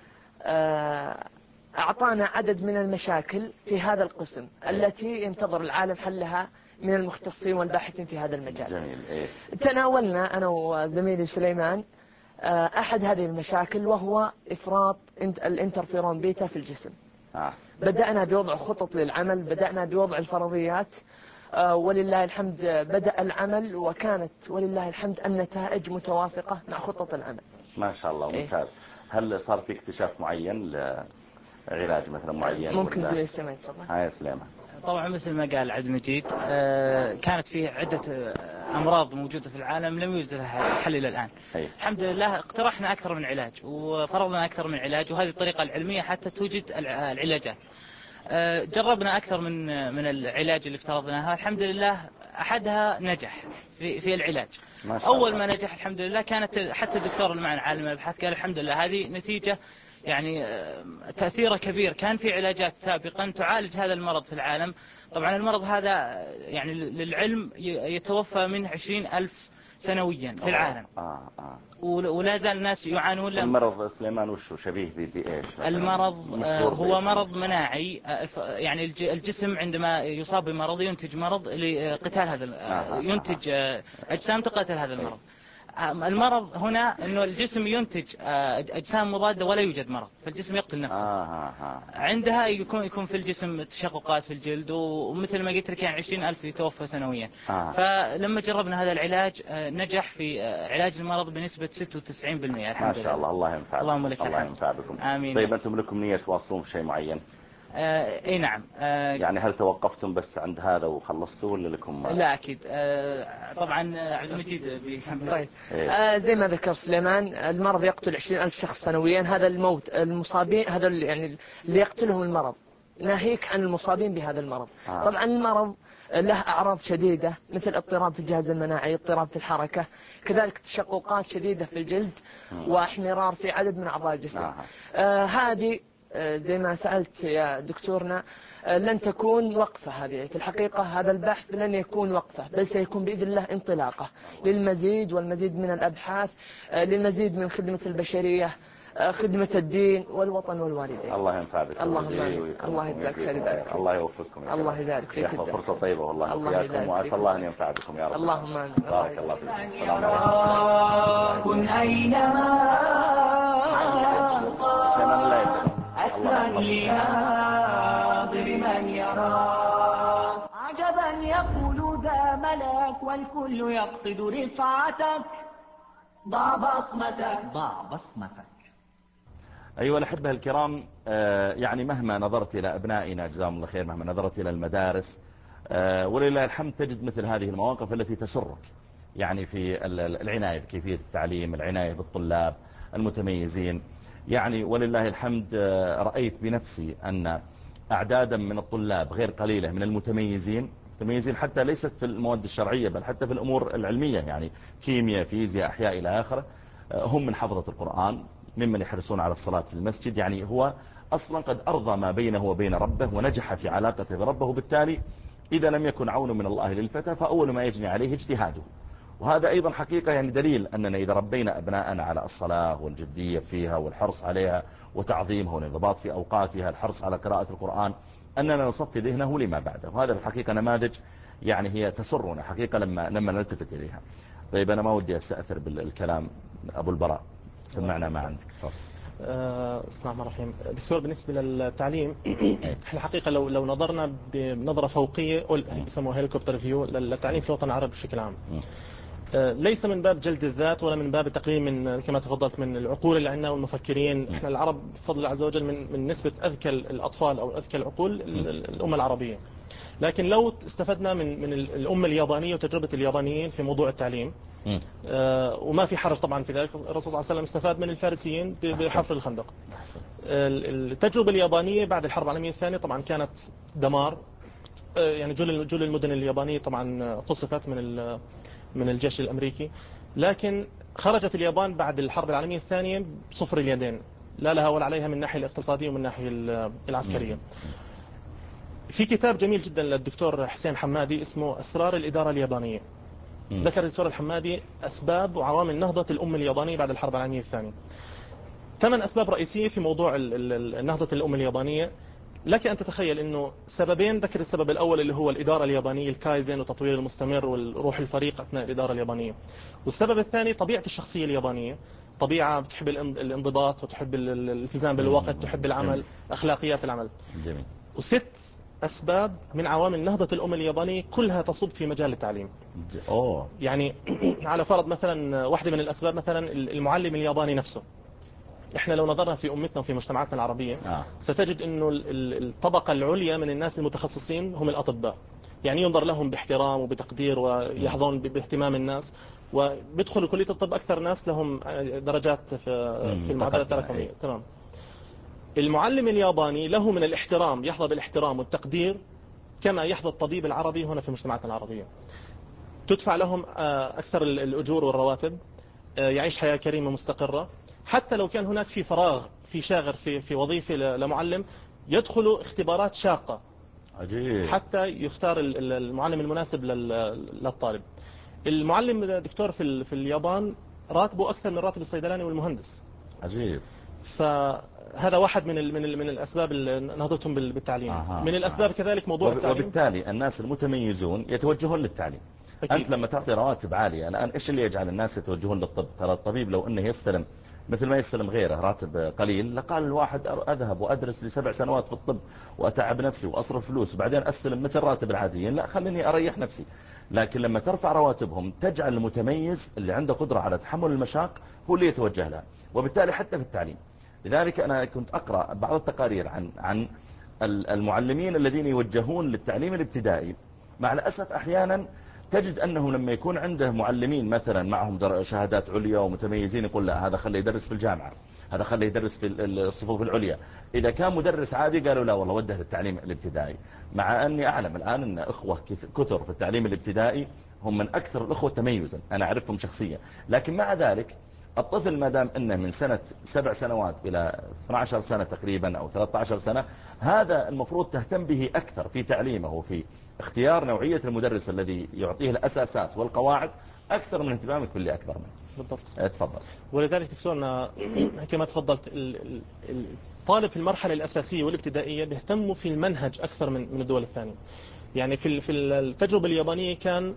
أعطانا عدد من المشاكل في هذا القسم التي ينتظر العالم حلها من المختصين والباحثين في هذا المجال. جميل. إيه؟ تناولنا أنا وزميلي سليمان أحد هذه المشاكل وهو إفراط الانترفيرون بيتا في الجسم. آه. بدأنا بوضع خطط للعمل. بدأنا بوضع الفرضيات ولله الحمد بدأ العمل وكانت ولله الحمد النتائج متوافقة مع خطط العمل. ما شاء الله ممتاز. إيه؟ هل صار في اكتشاف معين لعلاج مثلا معين؟ ممكن زي سليمان تفضل. هاي سليمان. طبعا مثل ما قال عبد المجيد كانت فيه عدة أمراض موجودة في العالم لم يوجد لها حل إلى الآن. أي. الحمد لله اقترحنا أكثر من علاج وفرضنا أكثر من علاج وهذه الطريقة العلمية حتى توجد العلاجات. جربنا أكثر من من العلاج اللي افترضناها. الحمد لله أحدها نجح في في العلاج. ما شاء أول الله. ما نجح الحمد لله كانت حتى الدكتور اللي معنا عالم الأبحاث قال الحمد لله هذه نتيجة يعني تأثيره كبير. كان في علاجات سابقا تعالج هذا المرض في العالم. طبعا المرض هذا يعني للعلم يتوفى منه عشرين ألف سنويا في العالم. آه آه. ولا زال الناس يعانون. المرض سليمان وش شبيه بإيش؟ المرض هو مرض مناعي. يعني الجسم عندما يصاب بمرض ينتج مرض لقتال هذا آه ينتج آه. أجسام تقاتل هذا المرض. المرض هنا انه الجسم ينتج اجسام مضاده ولا يوجد مرض فالجسم يقتل نفسه. آه آه آه. عندها يكون يكون في الجسم تشققات في الجلد ومثل ما قلت لك يعني عشرين ألف يتوفى سنويا. آه. فلما جربنا هذا العلاج نجح في علاج المرض بنسبه ستة وتسعين بالمئة. الحمد لله. ما شاء الله. الله ينفع. اللهم لك الله الحمد. ينفع بكم. آمين. طيب أنتم لكم نية تواصلون في شيء معين؟ آه اي نعم. آه يعني هل توقفتم بس عند هذا وخلصتوا ولا لكم؟ لا اكيد. آه طبعا عبد المجيد بيكمل. طيب. إيه؟ آه زي ما ذكر سليمان المرض يقتل عشرين ألف شخص سنويا. هذا الموت المصابين هذا يعني اللي يقتلهم المرض ناهيك عن المصابين بهذا المرض. آه. طبعا المرض له أعراض شديدة مثل اضطراب في الجهاز المناعي اضطراب في الحركة كذلك تشققات شديدة في الجلد واحمرار في عدد من أعضاء الجسم. آه. آه هذه زي ما سألت يا دكتورنا لن تكون وقفة. هذه في الحقيقة هذا البحث لن يكون وقفة بل سيكون بإذن الله انطلاقة للمزيد والمزيد من الأبحاث للمزيد من خدمة البشرية خدمة الدين والوطن والوالدين. الله ينفع بك. اللهم الله يجزاك خير يبارك. الله يوفقكم. الله يبارك فيك. فرصة طيبة والله. الله يبارك. وأسأل الله أن ينفع بكم يا رب. اللهم آمين. بارك الله فيكم. السلام عليكم. كن أينما أثرا لهذا يراك. عجبا يقول ذا ملاك والكل يقصد رفعتك. ضع بصمتك ضع بصمتك. أيها الأحبة الكرام، يعني مهما نظرت إلى أبنائنا جزاهم الله خير، مهما نظرت إلى المدارس ولله الحمد تجد مثل هذه المواقف التي تسرك، يعني في العناية بكيفية التعليم، العناية بالطلاب المتميزين. يعني ولله الحمد رأيت بنفسي أن أعدادا من الطلاب غير قليلة من المتميزين، متميزين حتى ليست في المواد الشرعية بل حتى في الأمور العلمية، يعني كيمياء فيزياء أحياء إلى آخره، هم من حفظة القرآن، ممن يحرصون على الصلاة في المسجد. يعني هو أصلا قد أرضى ما بينه وبين ربه ونجح في علاقته بربه، وبالتالي إذا لم يكن عون من الله للفتى فأول ما يجني عليه اجتهاده. وهذا أيضا حقيقة يعني دليل أننا إذا ربينا أبناءنا على الصلاة والجدية فيها والحرص عليها وتعظيمها والانضباط في أوقاتها، الحرص على قراءة القرآن، أننا نصفي ذهنه لما بعده. وهذا بالحقيقة نماذج يعني هي تسرنا حقيقة لما لما نلتفت إليها. طيب أنا ما ودي أستأثر بالكلام، أبو البراء سمعنا ما عندك. تفضل. بسم الله الرحمن الرحيم. دكتور، بالنسبة للتعليم الحقيقة لو لو نظرنا بنظرة فوقية بيسموها هيليكوبتر فيو للتعليم في الوطن العربي بشكل عام، ليس من باب جلد الذات ولا من باب التقليل من كما تفضلت من العقول اللي عندنا والمفكرين. احنا العرب بفضل الله عز وجل من من نسبة أذكى الأطفال أو أذكى العقول الأمة العربية. لكن لو استفدنا من من الأمة اليابانية وتجربة اليابانيين في موضوع التعليم، آه وما في حرج طبعا في ذلك، الرسول صلى الله عليه وسلم استفاد من الفارسيين بحفر الخندق. التجربة اليابانية بعد الحرب العالمية الثانية طبعا كانت دمار، آه يعني جل جل المدن اليابانية طبعا قصفت من من الجيش الأمريكي، لكن خرجت اليابان بعد الحرب العالمية الثانية بصفر اليدين، لا لها ولا عليها من الناحية الاقتصادية ومن الناحية العسكرية. في كتاب جميل جدا للدكتور حسين حمادي اسمه أسرار الإدارة اليابانية، ذكر الدكتور الحمادي أسباب وعوامل نهضة الأمة اليابانية بعد الحرب العالمية الثانية. ثمان أسباب رئيسية في موضوع نهضة الأمة اليابانية. لك أن تتخيل أنه سببين، ذكر السبب الأول اللي هو الإدارة اليابانية، الكايزن والتطوير المستمر والروح الفريق أثناء الإدارة اليابانية. والسبب الثاني طبيعة الشخصية اليابانية، طبيعة بتحب الانضباط وتحب الالتزام بالوقت، تحب العمل، أخلاقيات العمل. جميل. وست أسباب من عوامل نهضة الأمة اليابانية كلها تصب في مجال التعليم. أوه. يعني على فرض مثلا واحدة من الأسباب مثلا المعلم الياباني نفسه. احنا لو نظرنا في أمتنا وفي مجتمعاتنا العربية آه. ستجد أنه الطبقة العليا من الناس المتخصصين هم الأطباء، يعني ينظر لهم باحترام وبتقدير ويحظون باهتمام الناس، وبيدخلوا كلية الطب أكثر ناس لهم درجات في في المعادلات التراكمية. تمام. المعلم الياباني له من الاحترام، يحظى بالاحترام والتقدير كما يحظى الطبيب العربي هنا في مجتمعاتنا العربية. تدفع لهم أكثر الأجور والرواتب، يعيش حياة كريمة مستقرة. حتى لو كان هناك في فراغ في شاغر في في وظيفة لمعلم، يدخلوا اختبارات شاقة عجيب حتى يختار المعلم المناسب للطالب. المعلم دكتور في في اليابان راتبه أكثر من راتب الصيدلاني والمهندس. عجيب. فهذا واحد من ال من ال من الأسباب اللي نهضتهم بالتعليم. آه من الأسباب آه. كذلك موضوع وب التعليم. وبالتالي الناس المتميزون يتوجهون للتعليم. أكيد. أنت لما تعطي رواتب عالية، الآن إيش اللي يجعل الناس يتوجهون للطب؟ ترى الطبيب لو أنه يستلم مثل ما يستلم غيره راتب قليل، لقال الواحد أذهب وأدرس لسبع سنوات في الطب وأتعب نفسي وأصرف فلوس وبعدين أستلم مثل راتب العاديين، لا خليني أريح نفسي. لكن لما ترفع رواتبهم تجعل المتميز اللي عنده قدرة على تحمل المشاق هو اللي يتوجه لها. وبالتالي حتى في التعليم، لذلك أنا كنت أقرأ بعض التقارير عن عن المعلمين الذين يوجهون للتعليم الابتدائي. مع الأسف أحيانا تجد أنه لما يكون عنده معلمين مثلا معهم شهادات عليا ومتميزين، يقول لا هذا خليه يدرس في الجامعة، هذا خليه يدرس في الصفوف العليا. إذا كان مدرس عادي قالوا لا والله وده للتعليم الابتدائي. مع أني أعلم الآن أن أخوة كثر في التعليم الابتدائي هم من أكثر الأخوة تميزا، أنا أعرفهم شخصيا. لكن مع ذلك الطفل ما دام أنه من سنة سبع سنوات إلى اثنتي عشرة سنة تقريبا أو ثلاثة عشر سنة، هذا المفروض تهتم به أكثر في تعليمه وفي اختيار نوعية المدرس الذي يعطيه الأساسات والقواعد أكثر من اهتمامك باللي أكبر منه. بالضبط. تفضل. ولذلك دكتورنا كما تفضلت، الطالب في المرحلة الأساسية والابتدائية بيهتموا في المنهج أكثر من من الدول الثانية. يعني في في التجربة اليابانية كان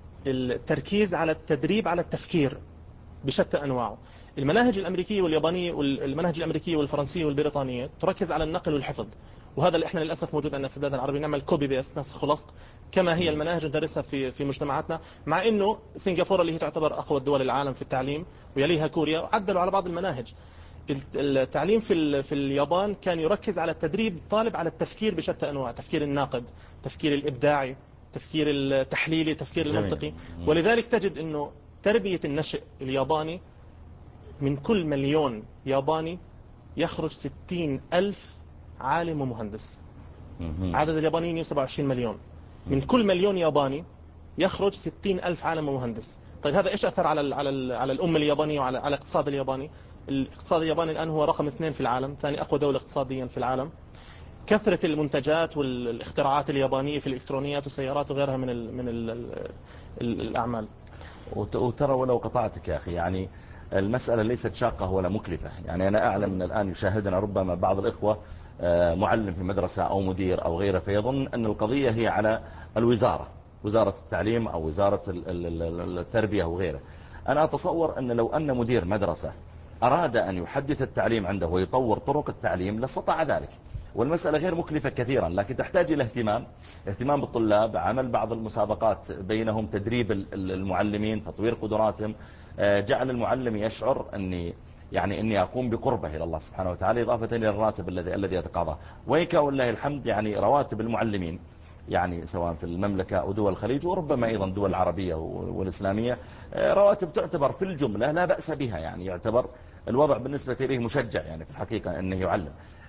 التركيز على التدريب على التفكير بشتى أنواعه. المناهج الأمريكية واليابانية والمناهج الأمريكية والفرنسية والبريطانية تركز على النقل والحفظ، وهذا اللي احنا للاسف موجود عندنا في البلاد العربيه، نعمل كوبي بيست، نسخ ولصق كما هي المناهج ندرسها في في مجتمعاتنا، مع انه سنغافوره اللي هي تعتبر اقوى دول العالم في التعليم ويليها كوريا عدلوا على بعض المناهج. التعليم في في اليابان كان يركز على تدريب الطالب على التفكير بشتى انواع، تفكير الناقد، تفكير الابداعي، تفكير التحليلي، تفكير المنطقي. ولذلك تجد انه تربيه النشء الياباني من كل مليون ياباني يخرج ستين ألف عالم ومهندس. عدد اليابانيين سبعة وعشرين مليون، من كل مليون ياباني يخرج ستين ألف عالم ومهندس. طيب هذا إيش أثر على ال على ال على الأمة اليابانية وعلى على الاقتصاد الياباني؟ الاقتصاد الياباني الآن هو رقم اثنين في العالم، ثاني أقوى دولة اقتصاديا في العالم. كثرة المنتجات والاختراعات اليابانية في الإلكترونيات والسيارات وغيرها من ال من ال ال الأعمال. وترى ولو قطعتك يا أخي، يعني المسألة ليست شاقة ولا مكلفة. يعني أنا أعلم أن الآن يشاهدنا ربما بعض الإخوة معلم في مدرسة أو مدير أو غيره، فيظن أن القضية هي على الوزارة، وزارة التعليم أو وزارة التربية وغيره. أنا أتصور أن لو أن مدير مدرسة أراد أن يحدث التعليم عنده ويطور طرق التعليم لاستطاع ذلك، والمسألة غير مكلفة كثيرا، لكن تحتاج إلى اهتمام اهتمام بالطلاب، عمل بعض المسابقات بينهم، تدريب المعلمين، تطوير قدراتهم، جعل المعلم يشعر أني يعني أني أقوم بقربه إلى الله سبحانه وتعالى، إضافة إلى الراتب الذي الذي يتقاضاه. وإن ولله الحمد يعني رواتب المعلمين يعني سواء في المملكة أو دول الخليج وربما أيضا دول العربية والإسلامية رواتب تعتبر في الجملة لا بأس بها، يعني يعتبر الوضع بالنسبة إليه مشجع يعني في الحقيقة أنه يعلم.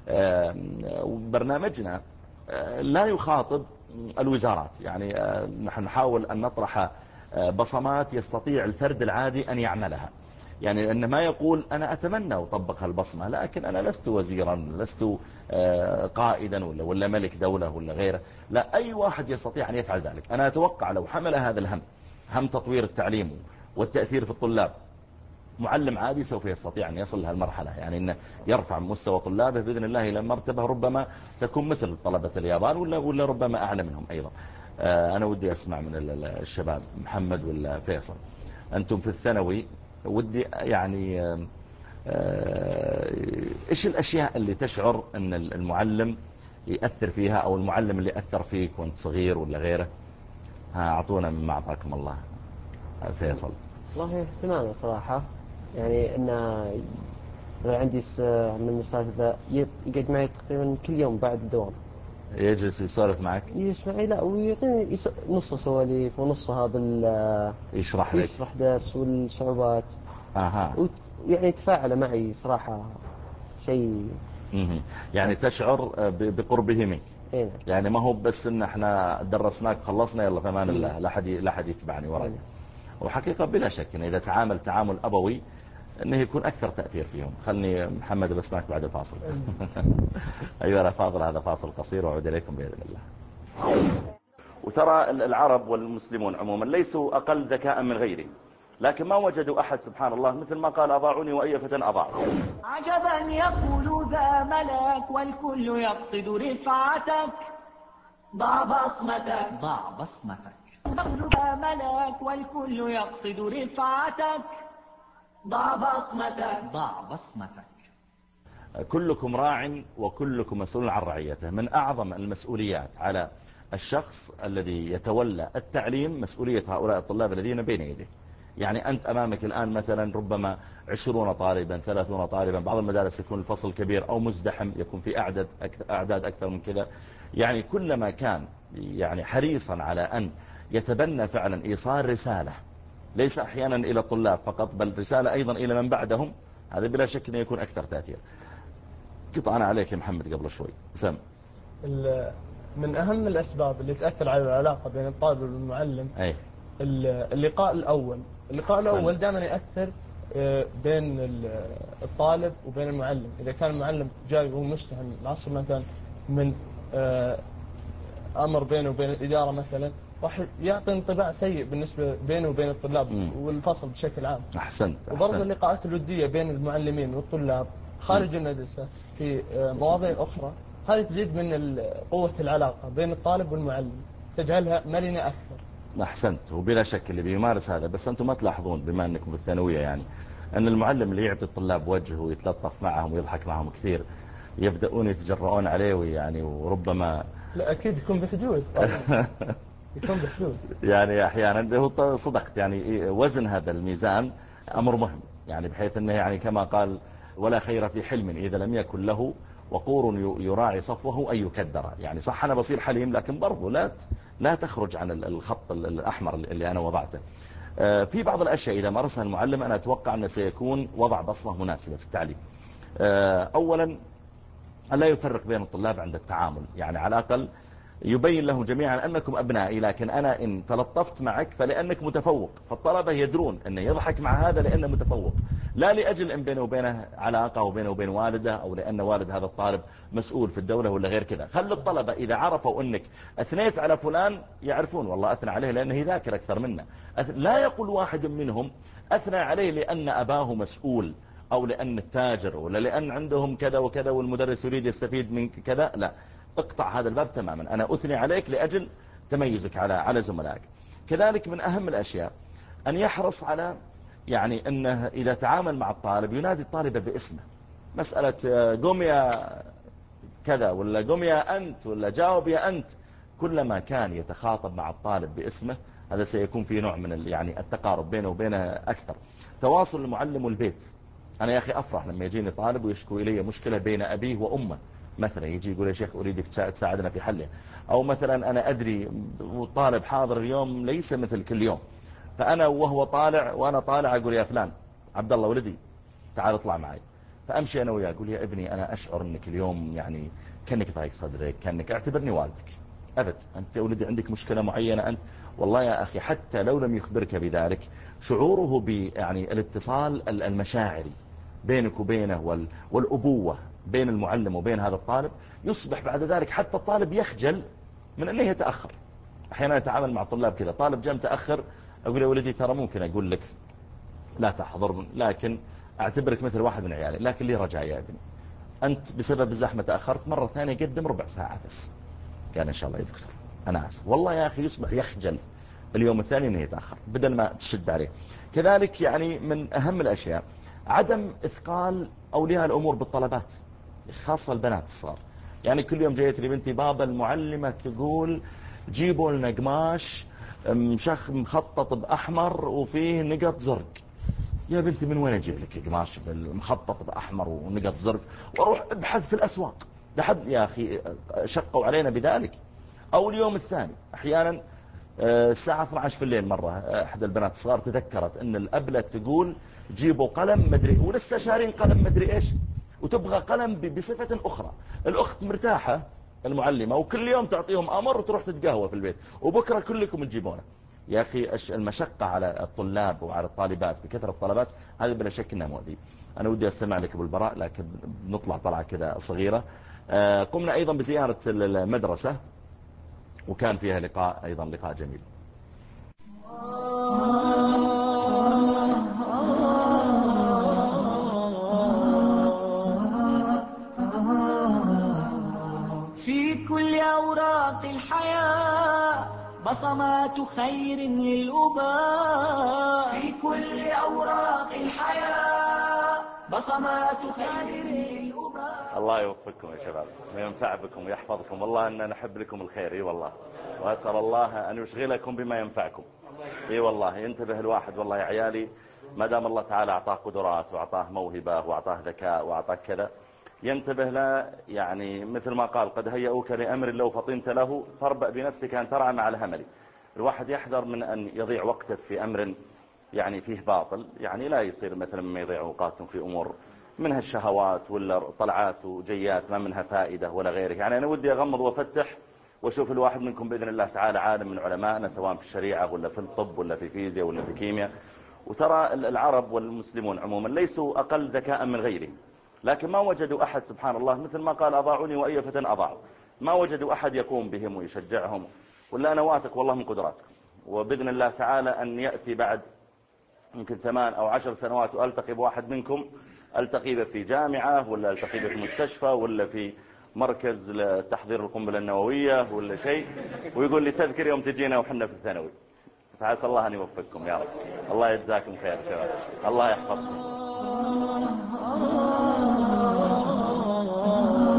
برنامجنا لا يخاطب الوزارات، يعني نحن نحاول أن نطرح بصمات يستطيع الفرد العادي أن يعملها، يعني أن ما يقول أنا أتمنى أطبق هالبصمة، لكن أنا لست وزيرا، لست قائدا ولا, ولا ملك دولة ولا غيره، لا، أي واحد يستطيع أن يفعل ذلك. أنا أتوقع لو حمل هذا الهم، هم تطوير التعليم والتأثير في الطلاب، معلم عادي سوف يستطيع أن يصل لهالمرحلة، يعني أنه يرفع مستوى طلابه بإذن الله إلى مرتبة ربما تكون مثل طلبة اليابان ولا, ولا ربما أعلى منهم أيضا. أنا ودي أسمع من الشباب محمد ولا فيصل، أنتم في الثانوي، ودي يعني إيش الأشياء اللي تشعر أن المعلم يأثر فيها، أو المعلم اللي أثر فيك وانت صغير ولا غيره؟ ها أعطونا من معطاكم الله. فيصل. والله اهتمامه صراحة، يعني أنه عندي من الأساتذة يقعد معي تقريبا كل يوم بعد الدوام، يجلس يسولف معك؟ يسمعي لا ويعطيني نص سواليف ونصها بال يشرح لك، يشرح درس والصعوبات. اها، ويعني يتفاعل معي صراحة شيء. يعني تشعر بقربه منك. إيه؟ يعني ما هو بس ان احنا درسناك خلصنا يلا فمان الله، لا حد لا حد يتبعني وراي. وحقيقة بلا شك ان اذا تعامل تعامل ابوي انه يكون اكثر تأثير فيهم. خلني محمد بسمعك بعد الفاصل. ايها الافاضل، هذا فاصل قصير وأعود اليكم باذن الله. وترى العرب والمسلمون عموما ليسوا اقل ذكاء من غيرهم، لكن ما وجدوا احد سبحان الله مثل ما قال اضاعوني واي فتى اضاعوا. عجبا يقول ذا ملك والكل يقصد رفعتك، ضع بصمتك ضع بصمتك. يقول ذا ملك والكل يقصد رفعتك، ضع بصمتك ضع بصمتك. كلكم راع وكلكم مسؤول عن رعيته. من أعظم المسؤوليات على الشخص الذي يتولى التعليم مسؤولية هؤلاء الطلاب الذين بين يديه. يعني أنت أمامك الآن مثلا ربما عشرون طالبا، ثلاثون طالبا، بعض المدارس يكون الفصل كبير أو مزدحم، يكون في أعداد أعداد أكثر من كذا. يعني كلما كان يعني حريصا على أن يتبنى فعلا إيصال رسالة، ليس أحيانا إلى الطلاب فقط بل رسالة أيضا إلى من بعدهم، هذا بلا شك أنه يكون أكثر تأثير. قطعنا عليك يا محمد قبل شوي. سم. من أهم الأسباب اللي تأثر على العلاقة بين الطالب والمعلم أي. اللقاء الأول. اللقاء صحيح. الأول دائما يأثر بين الطالب وبين المعلم. إذا كان المعلم جاي وهو مستهم العصر مثلا من أمر بينه وبين الإدارة مثلا، راح يعطي انطباع سيء بالنسبة بينه وبين الطلاب م. والفصل بشكل عام. أحسنت. وبرضه اللقاءات الودية بين المعلمين والطلاب خارج المدرسة في مواضيع أخرى، هذه تزيد من قوة العلاقة بين الطالب والمعلم، تجعلها مرنة أكثر. أحسنت. وبلا شك اللي بيمارس هذا، بس أنتم ما تلاحظون بما أنكم في الثانوية يعني أن المعلم اللي يعطي الطلاب وجهه ويتلطف معهم ويضحك معهم كثير يبدأون يتجرؤون عليه ويعني وربما لا أكيد يكون بحدود يكون بحدود يعني أحيانا هو صدقت يعني وزن هذا الميزان أمر مهم يعني بحيث أنه يعني كما قال ولا خير في حلم إذا لم يكن له وقور يراعي صفوه أن يكدر يعني صح أنا بصير حليم لكن برضو لا لا تخرج عن الخط الأحمر اللي أنا وضعته. في بعض الأشياء إذا مارسها المعلم أنا أتوقع أنه سيكون وضع بصمة مناسبة في التعليم. أولا لا يفرق بين الطلاب عند التعامل يعني على الأقل يبين لهم جميعا أنكم أبنائي لكن أنا إن تلطفت معك فلأنك متفوق فالطلبة يدرون أنه يضحك مع هذا لأنه متفوق لا لأجل أن بينه وبينه علاقة وبينه وبين والده أو لأن والد هذا الطالب مسؤول في الدولة ولا غير كذا. خلي الطلبة إذا عرفوا أنك أثنيت على فلان يعرفون والله أثنى عليه لأنه يذاكر أكثر منا. لا يقول واحد منهم أثنى عليه لأن أباه مسؤول أو لأن التاجر ولا لأن عندهم كذا وكذا والمدرس يريد يستفيد من كذا. لا اقطع هذا الباب تماما. أنا أثني عليك لأجل تميزك على على زملائك. كذلك من أهم الأشياء أن يحرص على يعني أنه إذا تعامل مع الطالب ينادي الطالب باسمه. مسألة قم يا كذا ولا قم يا أنت ولا جاوب يا أنت كلما كان يتخاطب مع الطالب باسمه هذا سيكون في نوع من يعني التقارب بينه وبينه أكثر. تواصل المعلم والبيت. أنا يا أخي أفرح لما يجيني طالب ويشكو إلي مشكلة بين أبيه وأمه مثلا يجي يقول يا شيخ أريدك تساعدنا في حله أو مثلا أنا أدري طالب حاضر اليوم ليس مثل كل يوم فأنا وهو طالع وأنا طالع أقول يا فلان عبد الله ولدي تعال اطلع معي فأمشي أنا وياه أقول يا ابني أنا أشعر أنك اليوم يعني كأنك ضايق صدرك كأنك اعتبرني والدك أبد أنت يا ولدي عندك مشكلة معينة أنت والله يا أخي حتى لو لم يخبرك بذلك شعوره يعني الاتصال المشاعري بينك وبينه والأبوة بين المعلم وبين هذا الطالب يصبح بعد ذلك حتى الطالب يخجل من أنه يتأخر. أحيانا أتعامل مع طلاب كذا طالب جاء متأخر أقول يا ولدي ترى ممكن أقول لك لا تحضر لكن أعتبرك مثل واحد من عيالي لكن لي رجاء يا ابني أنت بسبب الزحمة تأخرت مرة ثانية قدم ربع ساعة بس قال إن شاء الله يا دكتور أنا آسف والله يا أخي يصبح يخجل اليوم الثاني أنه يتأخر بدل ما تشد عليه. كذلك يعني من أهم الأشياء عدم إثقال أولياء الأمور بالطلبات خاصة البنات الصغار. يعني كل يوم جايت لي بنتي بابا المعلمة تقول جيبوا لنا قماش مشخ مخطط بأحمر وفيه نقط زرق. يا بنتي من وين أجيب لك قماش مخطط بأحمر ونقط زرق وأروح أبحث في الأسواق لحد يا أخي شقوا علينا بذلك. أو اليوم الثاني أحيانا الساعة اثنتي عشرة في الليل مرة أحد البنات الصغار تذكرت أن الأبلة تقول جيبوا قلم مدري ولسه شارين قلم مدري إيش وتبغى قلم بصفة أخرى. الأخت مرتاحة المعلمة وكل يوم تعطيهم أمر وتروح تتقهوى في البيت وبكرة كلكم تجيبونه. يا أخي المشقة على الطلاب وعلى الطالبات بكثرة الطلبات هذا بلا شك أنها مؤذي. أنا ودي أستمع لك أبو البراء لكن نطلع طلعة كذا صغيرة. قمنا أيضا بزيارة المدرسة وكان فيها لقاء أيضا لقاء جميل. في كل أوراق الحياة بصمات خير للأباء في كل أوراق الحياة بصمات خير للأباء. الله يوفقكم يا شباب وينفع بكم ويحفظكم والله أننا نحب لكم الخير اي والله وأسأل الله أن يشغلكم بما ينفعكم. اي والله ينتبه الواحد والله يا عيالي ما دام الله تعالى أعطاه قدرات وأعطاه موهبة وأعطاه ذكاء وأعطاه كذا ينتبه له يعني مثل ما قال قد هيئوك لأمر لو فطنت له فاربأ بنفسك أن ترعى مع الهمل. الواحد يحذر من أن يضيع وقته في أمر يعني فيه باطل يعني لا يصير مثلا ما يضيع وقاته في أمور منها الشهوات ولا طلعات وجيات ما منها فائدة ولا غيره. يعني أنا ودي أغمض وأفتح وأشوف الواحد منكم بإذن الله تعالى عالم من علمائنا سواء في الشريعة ولا في الطب ولا في فيزياء ولا في كيمياء. وترى العرب والمسلمون عموما ليسوا أقل ذكاء من غيرهم لكن ما وجدوا أحد سبحان الله مثل ما قال أضاعوني وأي فتى أضاعوا ما وجدوا أحد يقوم بهم ويشجعهم. ولا أنا واثق والله من قدراتكم وبإذن الله تعالى أن يأتي بعد يمكن ثمان أو عشر سنوات وألتقي بواحد منكم ألتقي به في جامعة ولا ألتقي به في مستشفى ولا في مركز لتحضير القنبلة النووية ولا شيء ويقول لي تذكر يوم تجينا وحنا في الثانوي. فعسى الله أن يوفقكم يا رب. الله يجزاكم خير شباب الله يحفظكم.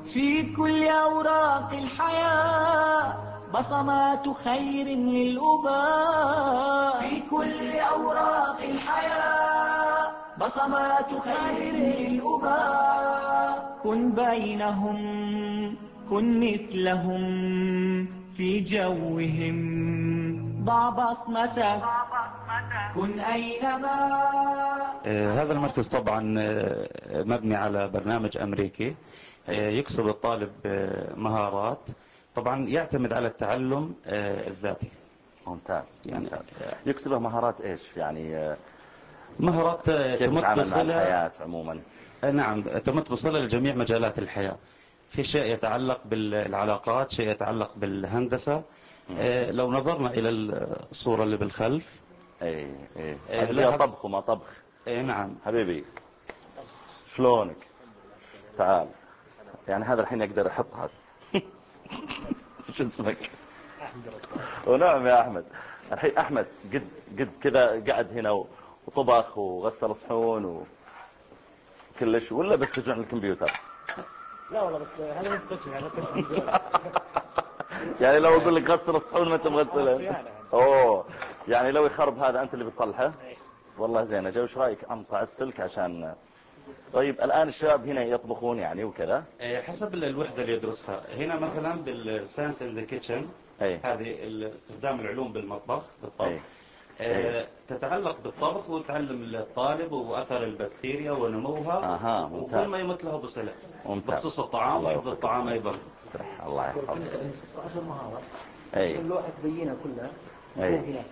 في كل أوراق الحياة بصمات خير للأباء. في كل أوراق الحياة بصمات خير للأباء. كن بينهم كن مثلهم في جوهم، ضع بصمتك كن أينما. هذا المركز طبعا مبني على برنامج أمريكي يكسب الطالب مهارات، طبعا يعتمد على التعلم الذاتي. ممتاز يعني ممتاز. يكسبه مهارات ايش يعني؟ مهارات كيف تمت تتعامل مع بصلة الحياة عموما؟ نعم، تمت بصلة لجميع مجالات الحياة. في شيء يتعلق بالعلاقات، شيء يتعلق بالهندسة. آه لو نظرنا إلى الصورة اللي بالخلف، اي اي آه هذا طبخ وما طبخ. اي نعم حبيبي شلونك؟ تعال. يعني هذا الحين يقدر يحط هذا. شو اسمك؟ ونعم يا أحمد. الحين أحمد قد قد كذا قاعد هنا وطبخ وغسل صحون وكلش، ولا بس تجمع الكمبيوتر؟ لا والله بس هذا مو قسم، هذا قسم. يعني لو أقول لك غسل الصحون ما أنت مغسلها؟ أوه، يعني لو يخرب هذا أنت اللي بتصلحه؟ والله زين. أجل وش رأيك أمصع السلك عشان. طيب الآن الشباب هنا يطبخون يعني وكذا حسب الوحدة اللي يدرسها. هنا مثلا بالساينس ان ذا كيتشن، هذه استخدام العلوم بالمطبخ بالطبخ، آه تتعلق بالطبخ وتعلم الطالب وأثر البكتيريا ونموها. أها ممتاز. وكل ما يمت له بصلة بخصوص الطعام الطعام وحفظ الطعام أيضا. الله يحفظك. ستة عشر مهارة. أي اللوحة تبينها كلها. أي هنا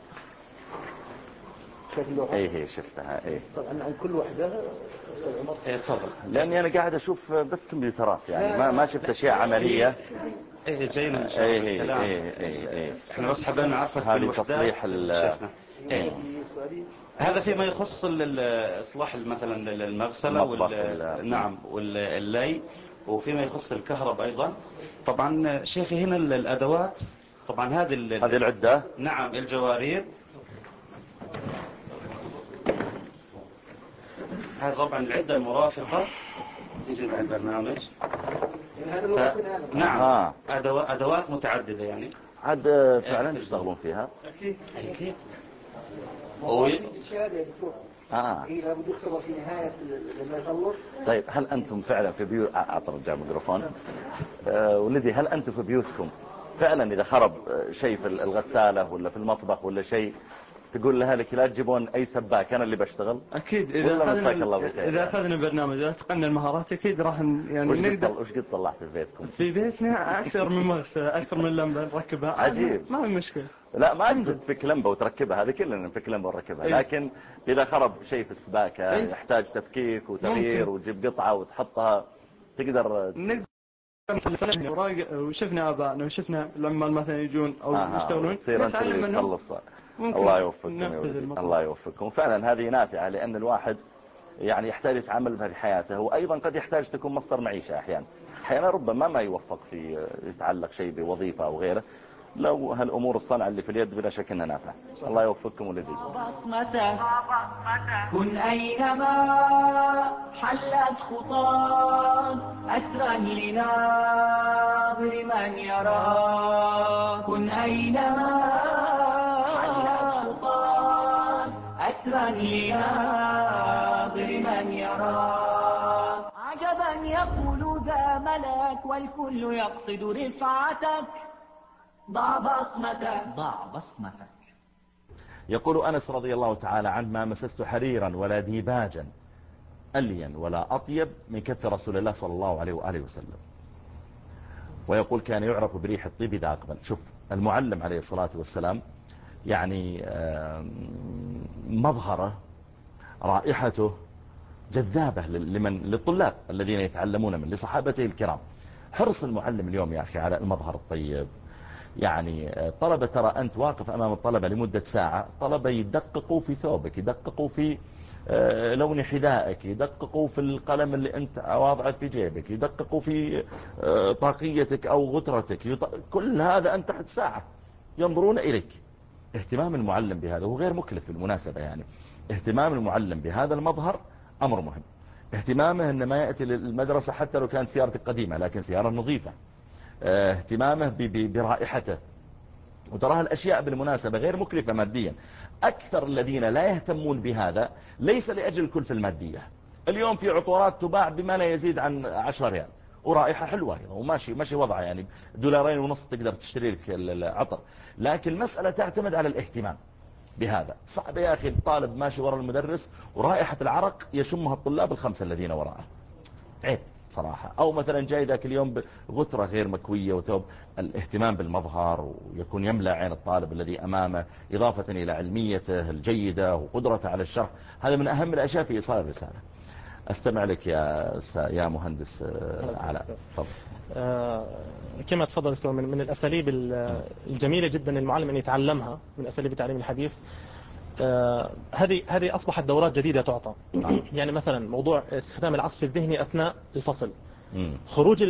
شايف اللوحة؟ أي هي شفتها. أي طبعا عن كل واحدة. ايه تفضل. لاني انا قاعد اشوف بس كمبيوترات يعني ما ما شفت اشياء عمليه. ايه جاينا ان شاء الله. ايه ايه ايه ايه ايه احنا بس حابين نعرفك هذه تصليح ال ايه. هذا فيما يخص الاصلاح مثلا المغسله وال نعم واللي، وفيما يخص الكهرباء ايضا. طبعا شيخي هنا الادوات، طبعا هذه هذه العده. نعم الجوارير. هذا طبعا العدة المرافقة تيجي مع البرنامج. ف... نعم آه. أدوات أدوات متعددة يعني. عاد فعلا تشتغلون فيها؟ أكيد أكيد. وي الشهادة يا دكتور. آه. هي لابد يختبر في نهاية لما يخلص. طيب هل أنتم فعلا في بيوت أعطى رجع ميكروفون آه ولدي، هل أنتم في بيوتكم فعلا إذا خرب شيء في الغسالة ولا في المطبخ ولا شيء تقول لها لك لا تجيبون أي سباك أنا اللي بشتغل؟ أكيد إذا أخذنا إذا أخذنا برنامج واتقنا المهارات أكيد راح يعني وش نقدر. قد وش قد صلحت في بيتكم؟ في بيتنا أكثر من مغسلة، أكثر من لمبة نركبها. عجيب. ما في مشكلة. لا ما أقصد فيك لمبة وتركبها، هذه كلنا نفك لمبة ونركبها. إيه؟ لكن إذا خرب شيء في السباكة إيه؟ يحتاج تفكيك وتغيير وتجيب قطعة وتحطها تقدر. نقدر وشفنا آبائنا وشفنا العمال مثلا يجون أو آه يشتغلون نتعلم منهم. الله يوفقكم الله يوفقكم. فعلا هذه نافعة لأن الواحد يعني يحتاج يتعامل بها في حياته، وأيضا قد يحتاج تكون مصدر معيشة أحيانا. أحيانا ربما ما يوفق في يتعلق شيء بوظيفة أو غيره. لو هالأمور الصنعة اللي في اليد بلا شك أنها نافعة. الله يوفقكم ولدي. بصمته كن أينما حلت خطاك أسرا لناظر من يراك. كن أينما حلت خطاك أسرا لناظر من يراك. عجبا يقول ذا ملك والكل يقصد رفعتك. ضع بصمتك ضع بصمتك. يقول أنس رضي الله تعالى عنه ما مسست حريرا ولا ديباجا ألين ولا أطيب من كف رسول الله صلى الله عليه وآله وسلم. ويقول كان يعرف بريح الطيب إذا أقبل. شوف المعلم عليه الصلاة والسلام يعني مظهره رائحته جذابة لمن للطلاب الذين يتعلمون من لصحابته الكرام. حرص المعلم اليوم يا أخي على المظهر الطيب. يعني طلبة ترى أنت واقف أمام الطلبة لمدة ساعة، طلبة يدققوا في ثوبك، يدققوا في لون حذائك، يدققوا في القلم اللي أنت واضعه في جيبك، يدققوا في طاقيتك أو غترتك، يط... كل هذا أنت تحت ساعة ينظرون إليك. اهتمام المعلم بهذا هو غير مكلف بالمناسبة، يعني اهتمام المعلم بهذا المظهر أمر مهم. اهتمامه أن ما يأتي للمدرسة حتى لو كانت سيارتك قديمة لكن سيارة نظيفة. اهتمامه برائحته. وتراها الأشياء بالمناسبة غير مكلفة ماديا. أكثر الذين لا يهتمون بهذا ليس لأجل الكلفة المادية. اليوم في عطورات تباع بما لا يزيد عن عشرة ريال ورائحة حلوة وماشي ماشي وضع، يعني دولارين ونص تقدر تشتري لك العطر. لكن المسألة تعتمد على الاهتمام بهذا. صعب يا أخي الطالب ماشي وراء المدرس ورائحة العرق يشمها الطلاب الخمسة الذين وراءه، عيب صراحة. أو مثلا جاي ذاك اليوم بغترة غير مكوية وثوب. الاهتمام بالمظهر ويكون يملأ عين الطالب الذي أمامه، إضافة إلى علميته الجيدة وقدرته على الشرح، هذا من أهم الأشياء في إيصال الرسالة. أستمع لك يا يا مهندس علاء، تفضل. آه كما تفضل دكتور، من, من الأساليب الجميلة جدا المعلم أن يتعلمها من أساليب التعليم الحديث. آه هذه هذه أصبحت دورات جديدة تعطى. يعني مثلا موضوع استخدام العصف الذهني أثناء الفصل. خروج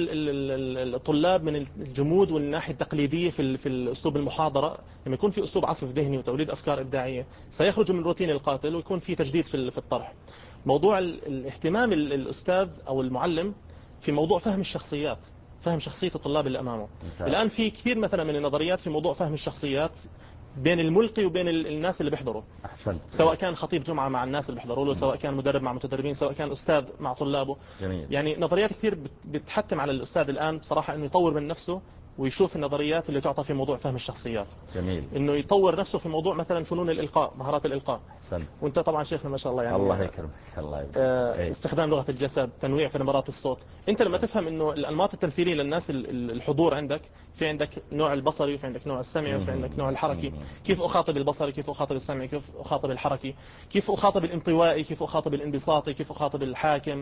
الطلاب من الجمود والناحية التقليدية في في الأسلوب المحاضرة. لما يكون في أسلوب عصف ذهني وتوليد أفكار إبداعية سيخرج من روتين القاتل ويكون في تجديد في في الطرح. موضوع الاهتمام الأستاذ أو المعلم في موضوع فهم الشخصيات، فهم شخصية الطلاب اللي أمامه. الآن في كثير مثلا من النظريات في موضوع فهم الشخصيات بين الملقي وبين الناس اللي بيحضروا. أحسنت. سواء كان خطيب جمعة مع الناس اللي بيحضروا له، سواء كان مدرب مع متدربين، سواء كان أستاذ مع طلابه. جميل. يعني نظريات كثير بتحتم على الأستاذ الآن بصراحة أنه يطور من نفسه ويشوف النظريات اللي تعطى في موضوع فهم الشخصيات. جميل. انه يطور نفسه في موضوع مثلا فنون الإلقاء، مهارات الإلقاء. احسنت. وانت طبعا شيخنا ما شاء الله يعني الله يكرمك. الله يكرمك. آه استخدام لغة الجسد، تنويع في نبرات الصوت. انت لما تفهم انه الانماط التمثيليه للناس الحضور عندك، في عندك نوع البصري وفي عندك نوع السمعي وفي عندك نوع الحركي. كيف اخاطب البصري، كيف اخاطب السمعي، كيف اخاطب الحركي، كيف اخاطب الانطوائي، كيف اخاطب الانبساطي، كيف اخاطب الحاكم،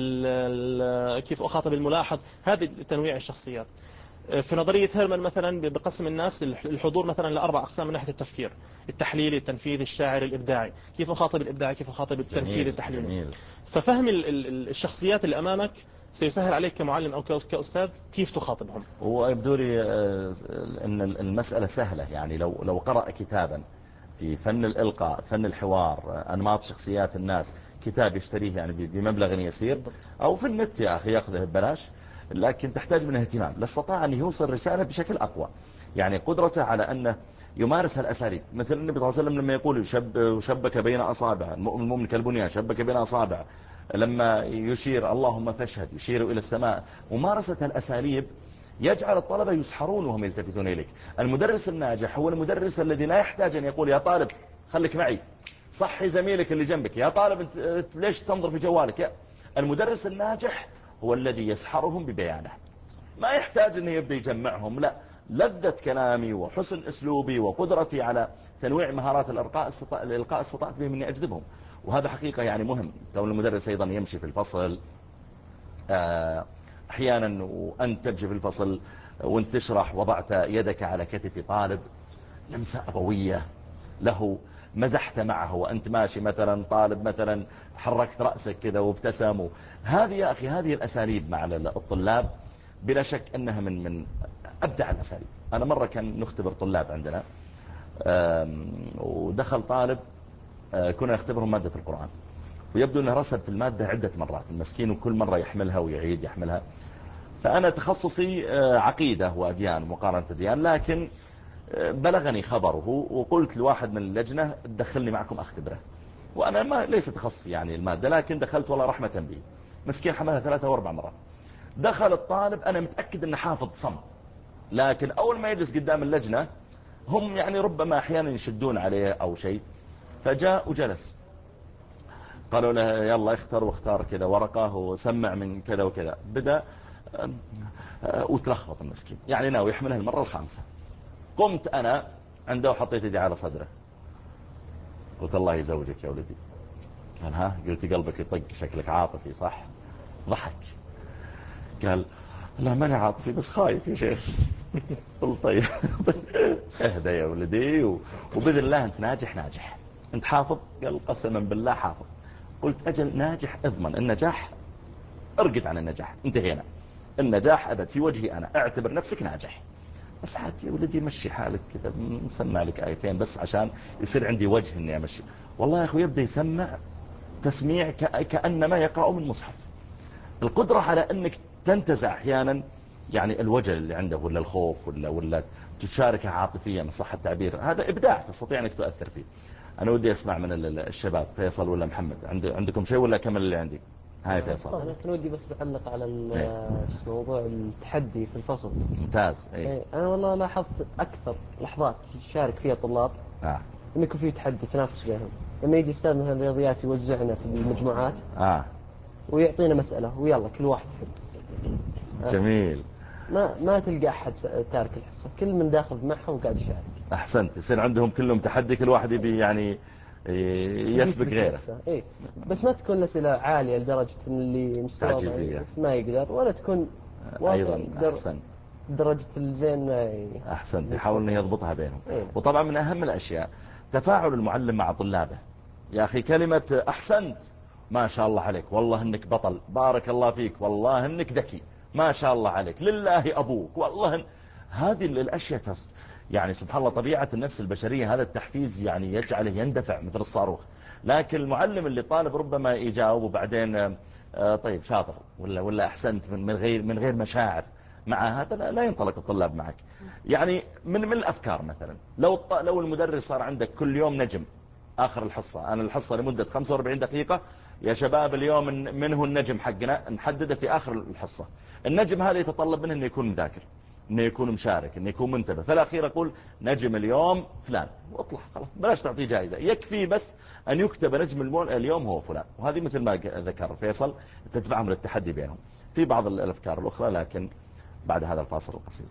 كيف اخاطب الملاحظ. هذه تنويع الشخصيات. في نظرية هيرمان مثلا بقسم الناس الحضور مثلا لأربع أقسام من ناحية التفكير: التحليلي، التنفيذي، الشاعري، الإبداعي. كيف أخاطب الإبداعي، كيف أخاطب التنفيذي، التحليلي. جميل. ففهم الشخصيات اللي أمامك سيسهل عليك كمعلم أو كأستاذ كيف تخاطبهم. ويبدو لي أن المسألة سهلة، يعني لو لو قرأ كتابا في فن الإلقاء، فن الحوار، أنماط شخصيات الناس، كتاب يشتريه يعني بمبلغ يسير، أو في النت يا أخي يأخذه ببلاش، لكن تحتاج من اهتمام. لاستطاع أن يوصل رسالة بشكل أقوى، يعني قدرته على أنه يمارس هالأساليب. مثل النبي صلى الله عليه وسلم لما يقول يشب شبك بين أصابع، المؤمن كالبنيان شبك بين أصابع، لما يشير اللهم فاشهد يشير إلى السماء. ممارسة هالأساليب يجعل الطلبة يسحرون وهم يلتفتون إليك. المدرس الناجح هو المدرس الذي لا يحتاج أن يقول يا طالب خليك معي، صحي زميلك اللي جنبك، يا طالب انت ليش تنظر في جوالك. يا المدرس الناجح هو الذي يسحرهم ببيانه، ما يحتاج أنه يبدأ يجمعهم، لا، لذة كلامي وحسن أسلوبي وقدرتي على تنويع مهارات الإلقاء الإلقاء استطعت بهم أني أجذبهم. وهذا حقيقة يعني مهم. كون المدرس أيضا يمشي في الفصل أحيانا وأنت تمشي في الفصل وأنت تشرح وضعت يدك على كتف طالب، لمسة أبوية له، مزحت معه وأنت ماشي مثلا، طالب مثلا حركت رأسك كذا وابتسم. هذه يا أخي هذه الأساليب مع الطلاب بلا شك أنها من من أبدع الأساليب. أنا مرة كان نختبر طلاب عندنا، ودخل طالب كنا نختبرهم مادة القرآن، ويبدو أنه رسب في المادة عدة مرات المسكين، وكل مرة يحملها ويعيد يحملها. فأنا تخصصي عقيدة وأديان، مقارنة أديان، لكن بلغني خبره وقلت لواحد من اللجنة دخلني معكم أختبره، وأنا ما ليس تخصصي يعني المادة، لكن دخلت والله رحمة به. مسكين حملها ثلاثة واربع مرات. دخل الطالب أنا متأكد أنه حافظ صم، لكن أول ما يجلس قدام اللجنة هم يعني ربما أحيانا يشدون عليه أو شيء، فجاء وجلس، قالوا له يلا اختار، واختار كذا ورقة وسمع من كذا وكذا. بدأ وتلخبط المسكين، يعني ناوي يحملها المرة الخامسة. قمت أنا عنده وحطيت يدي على صدره، قلت الله يزوجك يا ولدي. قال ها؟ قلت قلبك يطق، شكلك عاطفي صح؟ ضحك، قال لا ماني عاطفي بس خايف يا شيخ. قلت طيب اهدى يا ولدي، وبإذن الله أنت ناجح ناجح. أنت حافظ؟ قال قسما بالله حافظ. قلت أجل ناجح اضمن، النجاح ارقد عن النجاح، انتهينا. النجاح أبد في وجهي أنا، اعتبر نفسك ناجح. بس عاد يا ولدي مشي حالك كذا، مسمع لك آيتين بس عشان يصير عندي وجه اني امشي. والله يا اخوي يبدأ يسمع تسميع كأنما يقرأ من مصحف. القدرة على أنك تنتزع أحيانا يعني الوجل اللي عنده ولا الخوف ولا, ولا تشاركه عاطفيا من صح التعبير، هذا إبداع تستطيع أنك تؤثر فيه. أنا ودي أسمع من الشباب، فيصل ولا محمد، عندكم شيء ولا كمل اللي عندي؟ هاي فيصل. أنا كان ودي بس أعلق على موضوع التحدي في الفصل. ممتاز. ايه. ايه أنا والله لاحظت أكثر لحظات يشارك فيها الطلاب آه. إنه يكون في تحدي تنافس بينهم. لما يجي أستاذ مثلا الرياضيات يوزعنا في المجموعات آه. ويعطينا مسألة ويلا كل واحد يحل. جميل. ما ما تلقى أحد تارك الحصة، كل من داخل معها وقاعد يشارك. أحسنت، يصير عندهم كلهم تحدي، كل واحد يبي يعني يسبق غيره. إيه بس ما تكون الأسئلة عالية لدرجة اللي مستوى تعجيزية ما يقدر، ولا تكون أيضا أحسنت درجة الزين ما يعني. أحسنت، يحاول أن يضبطها بينهم. إيه. وطبعا من أهم الأشياء تفاعل المعلم مع طلابه. يا أخي كلمة أحسنت، ما شاء الله عليك، والله إنك بطل، بارك الله فيك، والله إنك ذكي، ما شاء الله عليك، لله أبوك، والله إن... هذه الأشياء تص... يعني سبحان الله طبيعة النفس البشرية هذا التحفيز يعني يجعله يندفع مثل الصاروخ. لكن المعلم اللي طالب ربما يجاوب وبعدين آه طيب شاطر ولا ولا أحسنت من غير من غير مشاعر، مع هذا لا ينطلق الطلاب معك. يعني من من الأفكار مثلا لو لو المدرس صار عندك كل يوم نجم آخر الحصة، أنا الحصة لمدة خمسة وأربعين دقيقة يا شباب اليوم منه النجم حقنا نحدده في آخر الحصة. النجم هذا يتطلب منه أنه يكون مذاكر، أنه يكون مشارك، أنه يكون منتبه. فالأخير أقول نجم اليوم فلان واطلع خلاص، بلاش تعطيه جائزة، يكفي بس أن يكتب نجم اليوم هو فلان. وهذه مثل ما ذكر فيصل تتبعهم للتحدي بينهم. في بعض الأفكار الأخرى لكن بعد هذا الفاصل القصير.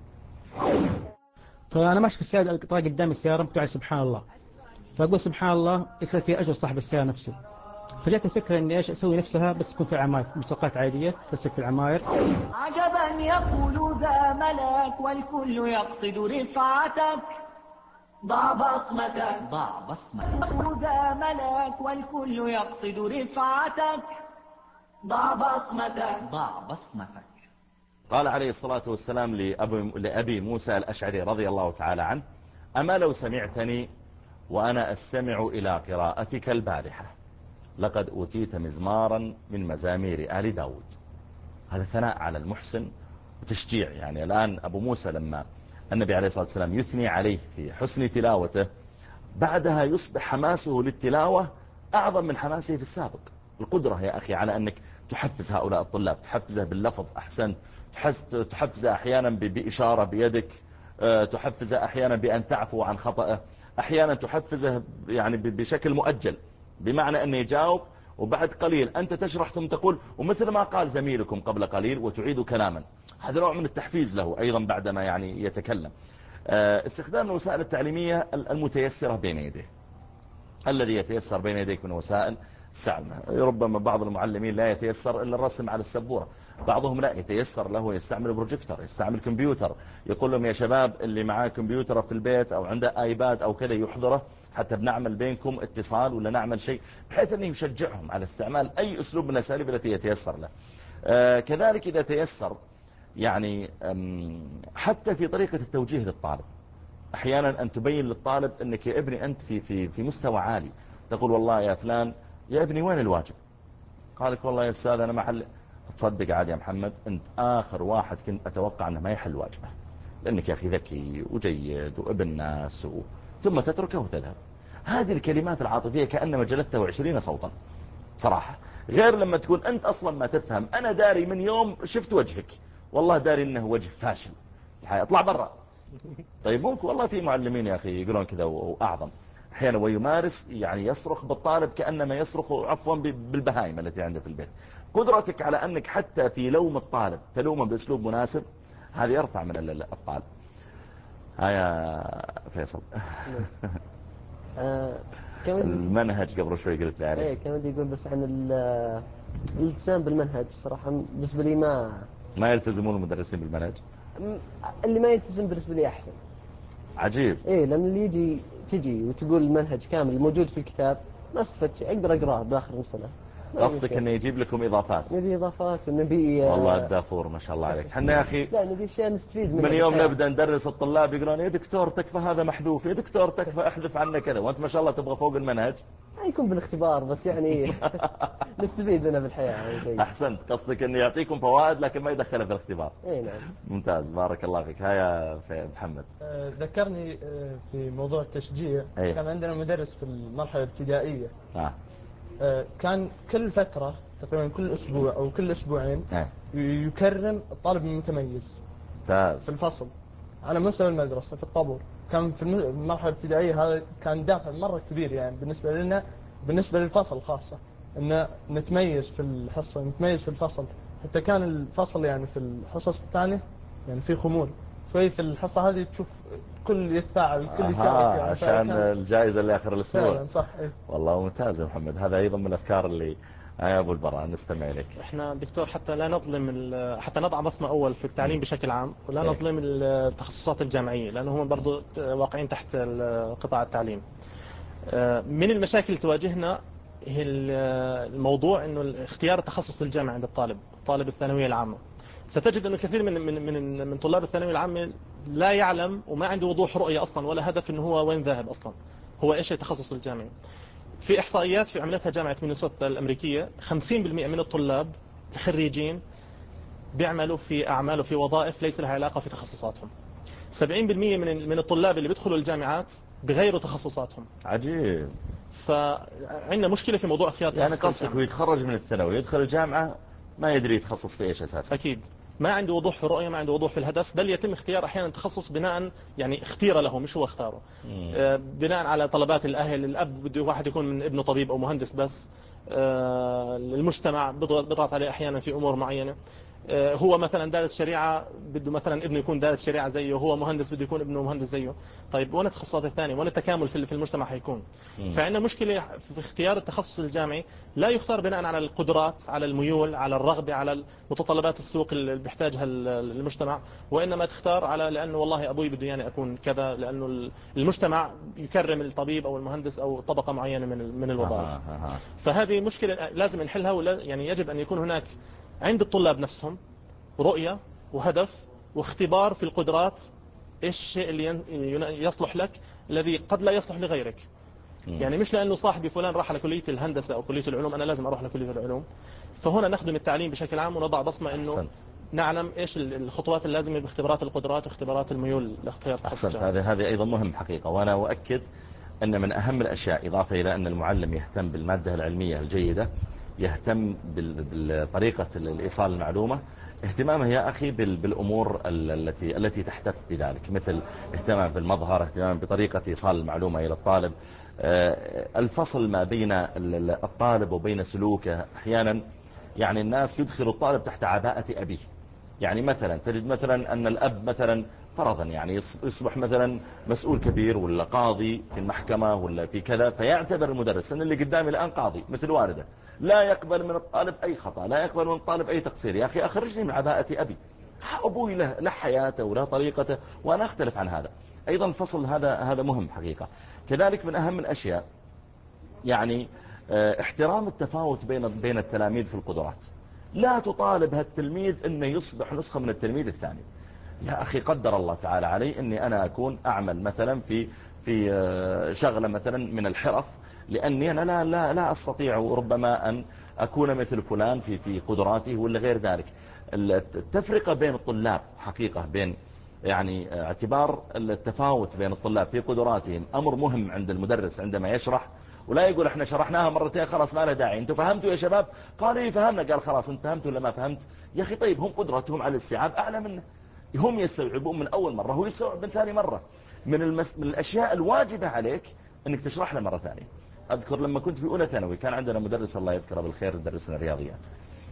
فأنا ماشي في السيارة طاق قدام السيارة مكتوب على سبحان الله، فأقول سبحان الله يكسب فيه أجر صاحب السيارة نفسه. فجأت الفكرة إني إيش أسوي نفسها بس تكون في العماير، مساقات عادية تسك في العماير. عجبا يقول ذا ملك والكل يقصد رفعتك، ضع بصمتك ضع بصمتك. يقول ذا ملك والكل يقصد رفعتك، ضع بصمتك ضع بصمتك. قال عليه الصلاة والسلام لأبي, لأبي موسى الأشعري رضي الله تعالى عنه: أما لو سمعتني وأنا أستمع إلى قراءتك البارحة لقد أوتيت مزمارا من مزامير آل داود. هذا ثناء على المحسن وتشجيع. يعني الآن أبو موسى لما النبي عليه الصلاة والسلام يثني عليه في حسن تلاوته بعدها يصبح حماسه للتلاوة أعظم من حماسه في السابق. القدرة يا أخي على أنك تحفز هؤلاء الطلاب، تحفزه باللفظ أحسن، تحفزه أحيانا بإشارة بيدك، تحفزه أحيانا بأن تعفو عن خطأه، أحيانا تحفزه يعني بشكل مؤجل، بمعنى أنه يجاوب وبعد قليل أنت تشرح ثم تقول ومثل ما قال زميلكم قبل قليل وتعيد كلاما. هذا نوع من التحفيز له أيضا بعدما يعني يتكلم. استخدام الوسائل التعليمية المتيسرة بين يديه. الذي يتيسر بين يديك من وسائل استعملها. ربما بعض المعلمين لا يتيسر إلا الرسم على السبورة، بعضهم لا يتيسر له يستعمل بروجيكتور، يستعمل كمبيوتر، يقول لهم يا شباب اللي معاه كمبيوتر في البيت أو عنده آيباد أو كذا يحضره حتى بنعمل بينكم اتصال ولا نعمل شيء، بحيث أنه يشجعهم على استعمال أي أسلوب من الأساليب التي يتيسر له. آه كذلك إذا تيسر يعني حتى في طريقة التوجيه للطالب، أحيانا أن تبين للطالب أنك يا ابني أنت في, في, في مستوى عالي، تقول والله يا فلان يا ابني وين الواجب؟ قالك والله يا أستاذ أنا ما حل. تصدق عاد يا محمد أنت آخر واحد كنت أتوقع أنه ما يحل واجبه، لأنك يا أخي ذكي وجيد وابن ناس و... ثم تتركه وتذهب. هذه الكلمات العاطفية كأنما جلدته عشرين صوتا صراحة، غير لما تكون أنت أصلا ما تفهم. أنا داري من يوم شفت وجهك والله داري أنه وجه فاشل الحقيقة، اطلع برا. طيب ممكن والله في معلمين يا أخي يقولون كذا وأعظم أحيانا، ويمارس يعني يصرخ بالطالب كأنما يصرخ عفوا بالبهائم التي عنده في البيت. قدرتك على أنك حتى في لوم الطالب تلومه بأسلوب مناسب هذا يرفع من الطالب. ها يا فيصل. المنهج قبل شوي قلت لي عليه. ايه كان ودي يقول بس عن الالتزام بالمنهج. صراحة بالنسبة لي ما ما يلتزمون المدرسين بالمنهج. اللي ما يلتزم بالنسبة لي أحسن. عجيب. ايه لأن اللي يجي تجي وتقول المنهج كامل موجود في الكتاب ما استفدت شيء، أقدر أقراه بآخر السنة. قصدك انه يجيب لكم اضافات؟ نبي اضافات ونبي والله الدافور ما شاء الله عليك. حنا يا اخي لا نبي اشياء نستفيد منها من يوم نبدا ندرس الطلاب يقولون يا دكتور تكفى هذا محذوف، يا دكتور تكفى احذف عنا كذا، وانت ما شاء الله تبغى فوق المنهج. ما يكون بالاختبار بس يعني نستفيد منها بالحياه. احسنت، قصدك انه يعطيكم فوائد لكن ما يدخلها في الاختبار. اي نعم. ممتاز، بارك الله فيك. هيا محمد. آه ذكرني آه في موضوع التشجيع. أيه. كان عندنا مدرس في المرحله الابتدائيه. آه. آه كان كل فتره تقريبا كل اسبوع او كل اسبوعين أيه. يكرم الطالب المتميز ممتاز في الفصل على مستوى المدرسه في الطابور. كان في المرحله الابتدائيه هذا كان دافع مره كبير يعني بالنسبه لنا، بالنسبه للفصل خاصه، ان نتميز في الحصه، نتميز في الفصل. حتى كان الفصل يعني في الحصص الثانيه يعني في خمول شوي، في الحصه هذه تشوف كل يتفاعل كل يشارك يعني عشان الجائزه اللي اخر الاسبوع. فعلا صح. إيه؟ والله ممتاز يا محمد، هذا ايضا من الافكار اللي يا ابو البراء نستمع لك. احنا دكتور حتى لا نظلم، حتى نضع بصمه اول في التعليم بشكل عام، ولا إيه؟ نظلم التخصصات الجامعيه لانه هم برضو واقعين تحت قطاع التعليم. من المشاكل اللي تواجهنا هي الموضوع انه اختيار التخصص الجامعي عند الطالب، طالب الثانويه العامه. ستجد انه كثير من من من من طلاب الثانويه العامه لا يعلم وما عنده وضوح رؤيه اصلا ولا هدف انه هو وين ذاهب اصلا، هو ايش التخصص الجامعي. في احصائيات في عملتها جامعه مينيسوتا الامريكيه، خمسين بالمئة من الطلاب الخريجين بيعملوا في اعمال وفي وظائف ليس لها علاقه في تخصصاتهم. سبعين بالمئة من من الطلاب اللي بيدخلوا الجامعات بغيروا تخصصاتهم. عجيب. فعندنا مشكله في موضوع اختيار يعني التخصص. قصدك هو يتخرج من الثانوي يدخل الجامعه ما يدري يتخصص في ايش اساسا؟ اكيد ما عنده وضوح في الرؤيه، ما عنده وضوح في الهدف، بل يتم اختيار احيانا تخصص بناء يعني اختير له مش هو اختاره. آه بناء على طلبات الاهل، الاب بده واحد يكون من ابنه طبيب او مهندس بس، آه المجتمع بيضغط عليه احيانا في امور معينه. آه هو مثلا دارس شريعه بده مثلا ابنه يكون دارس شريعه زيه، هو مهندس بده يكون ابنه مهندس زيه. طيب وين التخصصات الثانيه؟ وين التكامل في المجتمع حيكون؟ فعندنا مشكله في اختيار التخصص الجامعي، لا يختار بناء على القدرات، على الميول، على الرغبه، على متطلبات السوق اللي بيحتاجها المجتمع، وانما تختار على لانه والله ابوي بده يعني اكون كذا، لانه المجتمع يكرم الطبيب او المهندس او طبقه معينه من من الوظائف. آه آه آه. فهذه مشكله لازم نحلها، ولا يعني يجب ان يكون هناك عند الطلاب نفسهم رؤيه وهدف واختبار في القدرات، ايش الشيء اللي يصلح لك الذي قد لا يصلح لغيرك. يعني مش لانه صاحبي فلان راح على كليه الهندسه او كليه العلوم انا لازم اروح لكليه العلوم. فهنا نخدم التعليم بشكل عام ونضع بصمه انه أحسنت. نعلم ايش الخطوات اللازمه باختبارات القدرات واختبارات الميول لاختيار تخصص. هذا هذه ايضا مهم حقيقه، وانا اؤكد ان من اهم الاشياء اضافه الى ان المعلم يهتم بالماده العلميه الجيده، يهتم بطريقه الايصال المعلومه، اهتمامه يا أخي بالأمور التي التي تحتف بذلك، مثل اهتمام بالمظهر، اهتمام بطريقة إيصال المعلومة إلى الطالب، الفصل ما بين الطالب وبين سلوكه. أحيانا يعني الناس يدخل الطالب تحت عباءة أبيه، يعني مثلا تجد مثلا أن الأب مثلا فرضا يعني يصبح مثلا مسؤول كبير ولا قاضي في المحكمة ولا في كذا، فيعتبر المدرس أن اللي قدامي الآن قاضي مثل والده، لا يقبل من الطالب أي خطأ، لا يقبل من الطالب أي تقصير. يا أخي أخرجني من عباءة أبي، أبوي له, له حياته وله طريقته وأنا أختلف عن هذا. أيضا الفصل هذا هذا مهم حقيقة. كذلك من أهم الأشياء يعني احترام التفاوت بين بين التلاميذ في القدرات. لا تطالب هالتلميذ أنه يصبح نسخة من التلميذ الثاني. يا أخي قدر الله تعالى علي أني أنا أكون أعمل مثلا في في شغلة مثلا من الحرف، لأني أنا لا لا لا أستطيع ربما أن أكون مثل فلان في في قدراته ولا غير ذلك. التفرقة بين الطلاب حقيقة، بين يعني اعتبار التفاوت بين الطلاب في قدراتهم أمر مهم عند المدرس عندما يشرح، ولا يقول احنا شرحناها مرتين خلاص ما له داعي، انتوا فهمتوا يا شباب؟ قالوا ايه فهمنا. قال خلاص انت فهمت ولا ما فهمت؟ يا أخي طيب هم قدرتهم على الاستيعاب أعلى منه، هم يستوعبون من أول مرة هو يستوعب من ثاني مرة. من, المس... من الأشياء الواجبة عليك أنك تشرح له مرة ثانية. أذكر لما كنت في أولى ثانوي كان عندنا مدرس الله يذكره بالخير درسنا الرياضيات،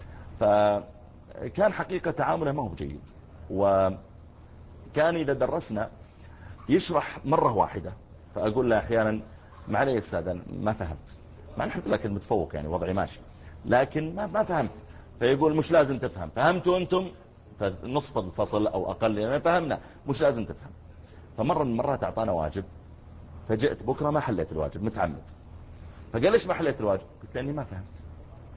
فكان حقيقة تعامله ما هو جيد، وكان إذا درسنا يشرح مرة واحدة، فأقول له أحيانا معلي يا أستاذ ما فهمت، مع الحمد لله كنت متفوق يعني وضعي ماشي، لكن ما ما فهمت. فيقول مش لازم تفهم، فهمتوا أنتم فنصف الفصل أو أقل يعني فهمنا، مش لازم تفهم. فمرة من مرات أعطانا واجب، فجئت بكرة ما حليت الواجب متعمد، فقال ليش ما حليت الواجب؟ قلت لأني ما فهمت.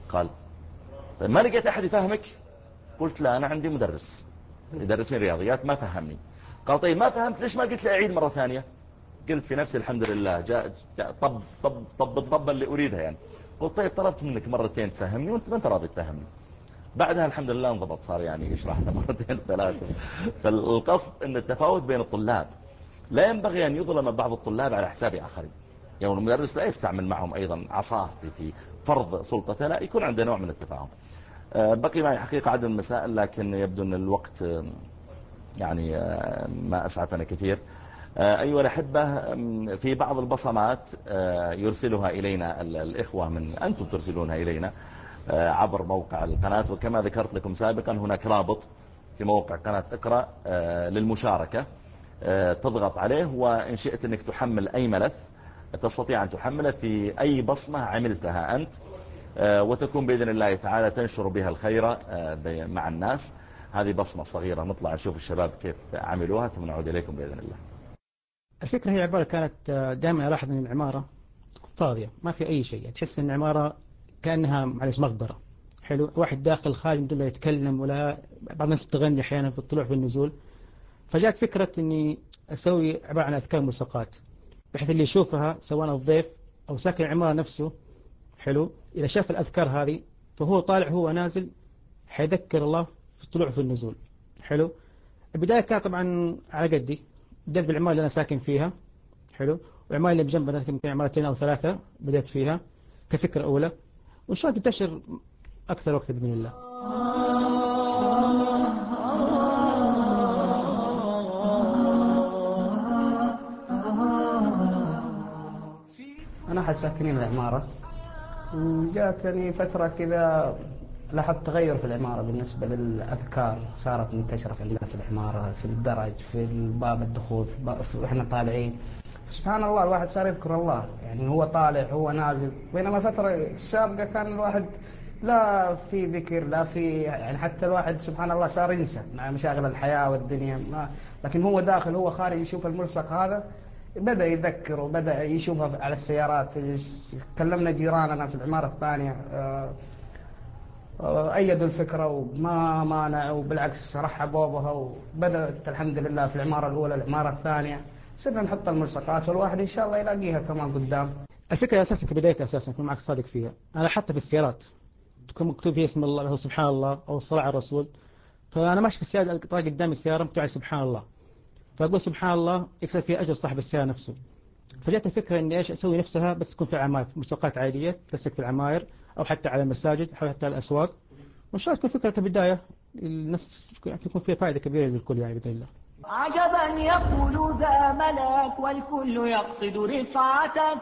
قال طيب ما لقيت أحد يفهمك؟ قلت لا، أنا عندي مدرس يدرسني رياضيات ما فهمني. قال طيب ما فهمت ليش ما قلت لي أعيد مرة ثانية؟ قلت في نفسي الحمد لله جاء, جاء طب طب طب الطبة اللي أريدها يعني. قلت طيب طلبت منك مرتين تفهمني وانت ما انت راضي تفهمني. بعدها الحمد لله انضبط، صار يعني يشرح لنا مرتين ثلاثة. فالقصد ان التفاوت بين الطلاب لا ينبغي أن يظلم بعض الطلاب على حساب آخرين. يعني المدرس لا يستعمل معهم أيضا عصاه في فرض سلطته، لا، يكون عنده نوع من التفاهم. بقي معي حقيقة عدد المسائل لكن يبدو أن الوقت يعني ما أسعفنا كثير. أيها الأحبة، في بعض البصمات يرسلها إلينا الإخوة، من أنتم ترسلونها إلينا عبر موقع القناة، وكما ذكرت لكم سابقا هناك رابط في موقع قناة اقرأ للمشاركة، تضغط عليه، وإن شئت أنك تحمل أي ملف تستطيع أن تحمله في أي بصمة عملتها أنت، وتكون بإذن الله تعالى تنشر بها الخير مع الناس. هذه بصمة صغيرة، نطلع نشوف الشباب كيف عملوها ثم نعود إليكم بإذن الله. الفكرة هي عبارة كانت دائما ألاحظ أن العمارة فاضية ما في أي شيء، تحس أن العمارة كأنها معلش مقبرة. حلو، واحد داخل خارج بدون لا يتكلم، ولا بعض الناس تغني أحيانا في الطلوع في النزول. فجاءت فكرة أني أسوي عبارة عن أذكار ملصقات، بحيث اللي يشوفها سواء الضيف أو ساكن العمارة نفسه، حلو، إذا شاف الأذكار هذه فهو طالع هو نازل حيذكر الله في الطلوع في النزول. حلو. البداية كانت طبعا على قدي، بدأت بالعمارة اللي أنا ساكن فيها، حلو، والعمارة اللي بجنبها يمكن عمارتين أو ثلاثة بدأت فيها كفكرة أولى، وإن شاء الله تنتشر أكثر وقت بإذن الله. أنا أحد ساكنين العمارة، وجاتني فترة كذا لاحظت تغير في العمارة بالنسبة للأذكار، صارت منتشرة عندنا في العمارة، في الدرج، في باب الدخول، وإحنا طالعين. سبحان الله الواحد صار يذكر الله، يعني هو طالع هو نازل، بينما الفترة السابقة كان الواحد لا في ذكر لا في، يعني حتى الواحد سبحان الله صار ينسى مع مشاغل الحياة والدنيا ما، لكن هو داخل هو خارج يشوف الملصق هذا بدأ يذكر وبدأ يشوفها على السيارات. كلمنا جيراننا في العمارة الثانية أيدوا الفكرة وما مانع، وبالعكس رحبوا بها، وبدأت الحمد لله في العمارة الأولى العمارة الثانية صرنا نحط الملصقات، والواحد إن شاء الله يلاقيها كمان قدام. الفكرة أساسا كبداية أساسا أكون معك صادق فيها، أنا حتى في السيارات تكون مكتوب فيها اسم الله أو سبحان الله أو الصلاة على الرسول، فأنا ماشي في السيارة طالع قدام السيارة مكتوب على سبحان الله، فأقول سبحان الله يكسب فيها أجر صاحب السيارة نفسه. فجأت الفكرة إني إيش أسوي نفسها بس تكون في العماير، ملصقات عادية تلصق في العماير أو حتى على المساجد أو حتى على الأسواق، وإن شاء الله تكون فكرة كبداية الناس يكون فيها فائدة كبيرة للكل يعني بإذن الله. عجبا يقول ذا ملك والكل يقصد رفعتك،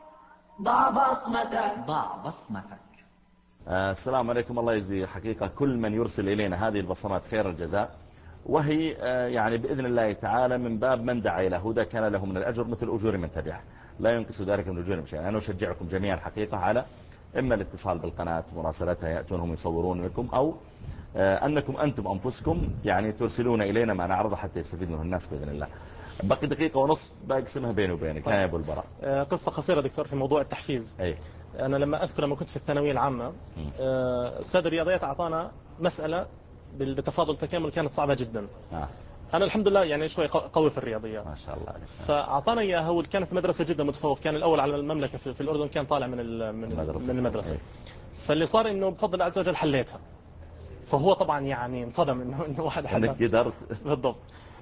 ضع بصمتك ضع بصمتك. آه السلام عليكم. الله يجزي حقيقة كل من يرسل إلينا هذه البصمات خير الجزاء، وهي آه يعني بإذن الله تعالى من باب من دعا إلى هدى كان له من الأجر مثل أجور من تبعه، لا ينقص ذلك من أجورهم شيئا. أنا أشجعكم جميعا حقيقة على إما الاتصال بالقناة مراسلتها يأتونهم يصورون لكم، أو آه أنكم أنتم أنفسكم يعني ترسلون إلينا ما نعرضه حتى يستفيد منه الناس بإذن الله. باقي دقيقة ونصف باقسمها بيني وبينك. ها يا أبو البراء. آه قصة قصيرة دكتور في موضوع التحفيز. أي. أنا لما أذكر لما كنت في الثانوية العامة آه أستاذ الرياضيات أعطانا مسألة بالتفاضل تكامل كانت صعبة جدا. آه. أنا الحمد لله يعني شوي قوي في الرياضيات ما شاء الله عليك. فأعطانا إياها وكانت مدرسة جدا متفوق، كان الأول على المملكة في الأردن، كان طالع من من المدرسة, من المدرسة. أي. فاللي صار إنه بفضل الله عز وجل حليتها، فهو طبعا يعني انصدم إنه إنه واحد حلها. إنك قدرت. بالضبط.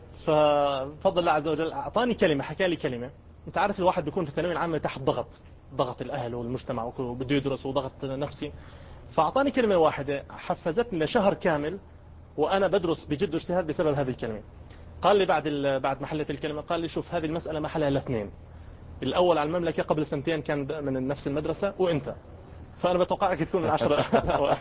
فبفضل الله عز وجل أعطاني كلمة، حكى لي كلمة. أنت عارف الواحد بيكون في الثانوية العامة تحت ضغط، ضغط الأهل والمجتمع وبده يدرس وضغط نفسي، فأعطاني كلمة واحدة حفزتني لشهر كامل وأنا بدرس بجد واجتهاد بسبب هذه الكلمة. قال لي بعد بعد ما حلت الكلمة قال لي شوف هذه المسألة ما حلها الاثنين، الأول على المملكة قبل سنتين كان من نفس المدرسة وأنت، فأنا بتوقعك تكون من العشرة الأوائل.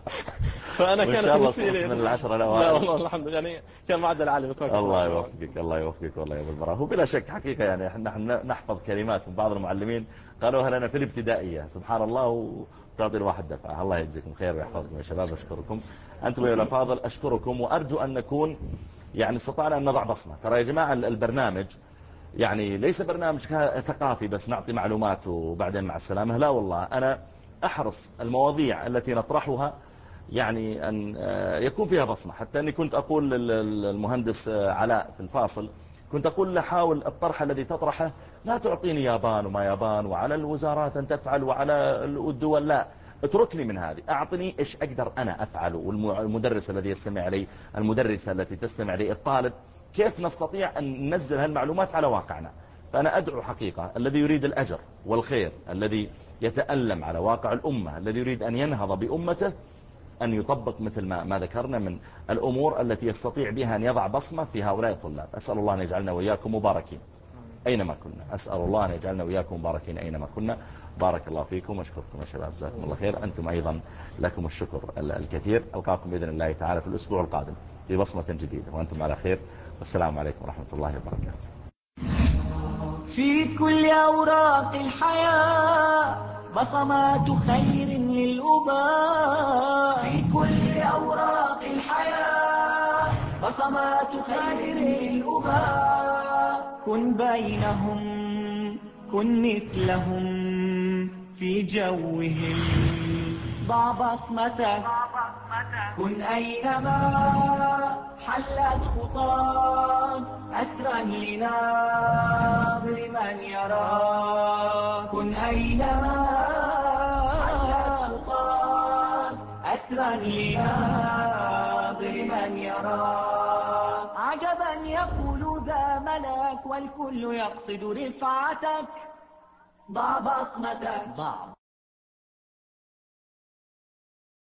فأنا كانت بالنسبة لي من العشرة الأوائل. لا والله الحمد لله يعني كان معدل عالي بس ما الله يوفقك الله يوفقك والله يا أبو البراء. هو بلا شك حقيقة يعني نحن نحفظ كلمات من بعض المعلمين قالوها لنا في الابتدائية سبحان الله وتعطي الواحد دفعة. الله يجزيكم خير ويحفظكم يا شباب. أشكركم أنتم يا الأفاضل، أشكركم، وأرجو أن نكون يعني استطعنا أن نضع بصمة. ترى يا جماعة البرنامج يعني ليس برنامج ثقافي بس نعطي معلومات وبعدين مع السلامة، لا والله. أنا أحرص المواضيع التي نطرحها يعني أن يكون فيها بصمة. حتى أني كنت أقول للمهندس علاء في الفاصل، كنت أقول له حاول الطرح الذي تطرحه لا تعطيني يابان وما يابان وعلى الوزارات أن تفعل وعلى الدول، لا، اتركني من هذه، أعطني إيش أقدر أنا أفعله، والمدرس الذي يستمع لي، المدرسة التي تستمع لي، الطالب، كيف نستطيع أن ننزل هالمعلومات على واقعنا. فأنا أدعو حقيقة الذي يريد الأجر والخير، الذي يتألم على واقع الأمة، الذي يريد أن ينهض بأمته، أن يطبق مثل ما, ما ذكرنا من الأمور التي يستطيع بها أن يضع بصمة في هؤلاء الطلاب. أسأل الله أن يجعلنا وإياكم مباركين أينما كنا، أسأل الله أن يجعلنا وإياكم مباركين أينما كنا. بارك الله فيكم وأشكركم يا شباب، جزاكم الله خير. أنتم أيضا لكم الشكر الكثير. ألقاكم بإذن الله تعالى في الأسبوع القادم في بصمة جديدة وأنتم على خير، والسلام عليكم ورحمة الله وبركاته. في كل أوراق الحياة بصمات خير للأباء، في كل أوراق الحياة بصمات خير للأباء. كن بينهم كن مثلهم في جوهم، ضع بصمتك، كن أينما حلت خطاك أسرا لناظر من يراك. كن أينما حلت خطاك أسرا لناظر من يراك. عجبا يقول ذا ملك والكل يقصد رفعتك، ضع بصمتك. ضع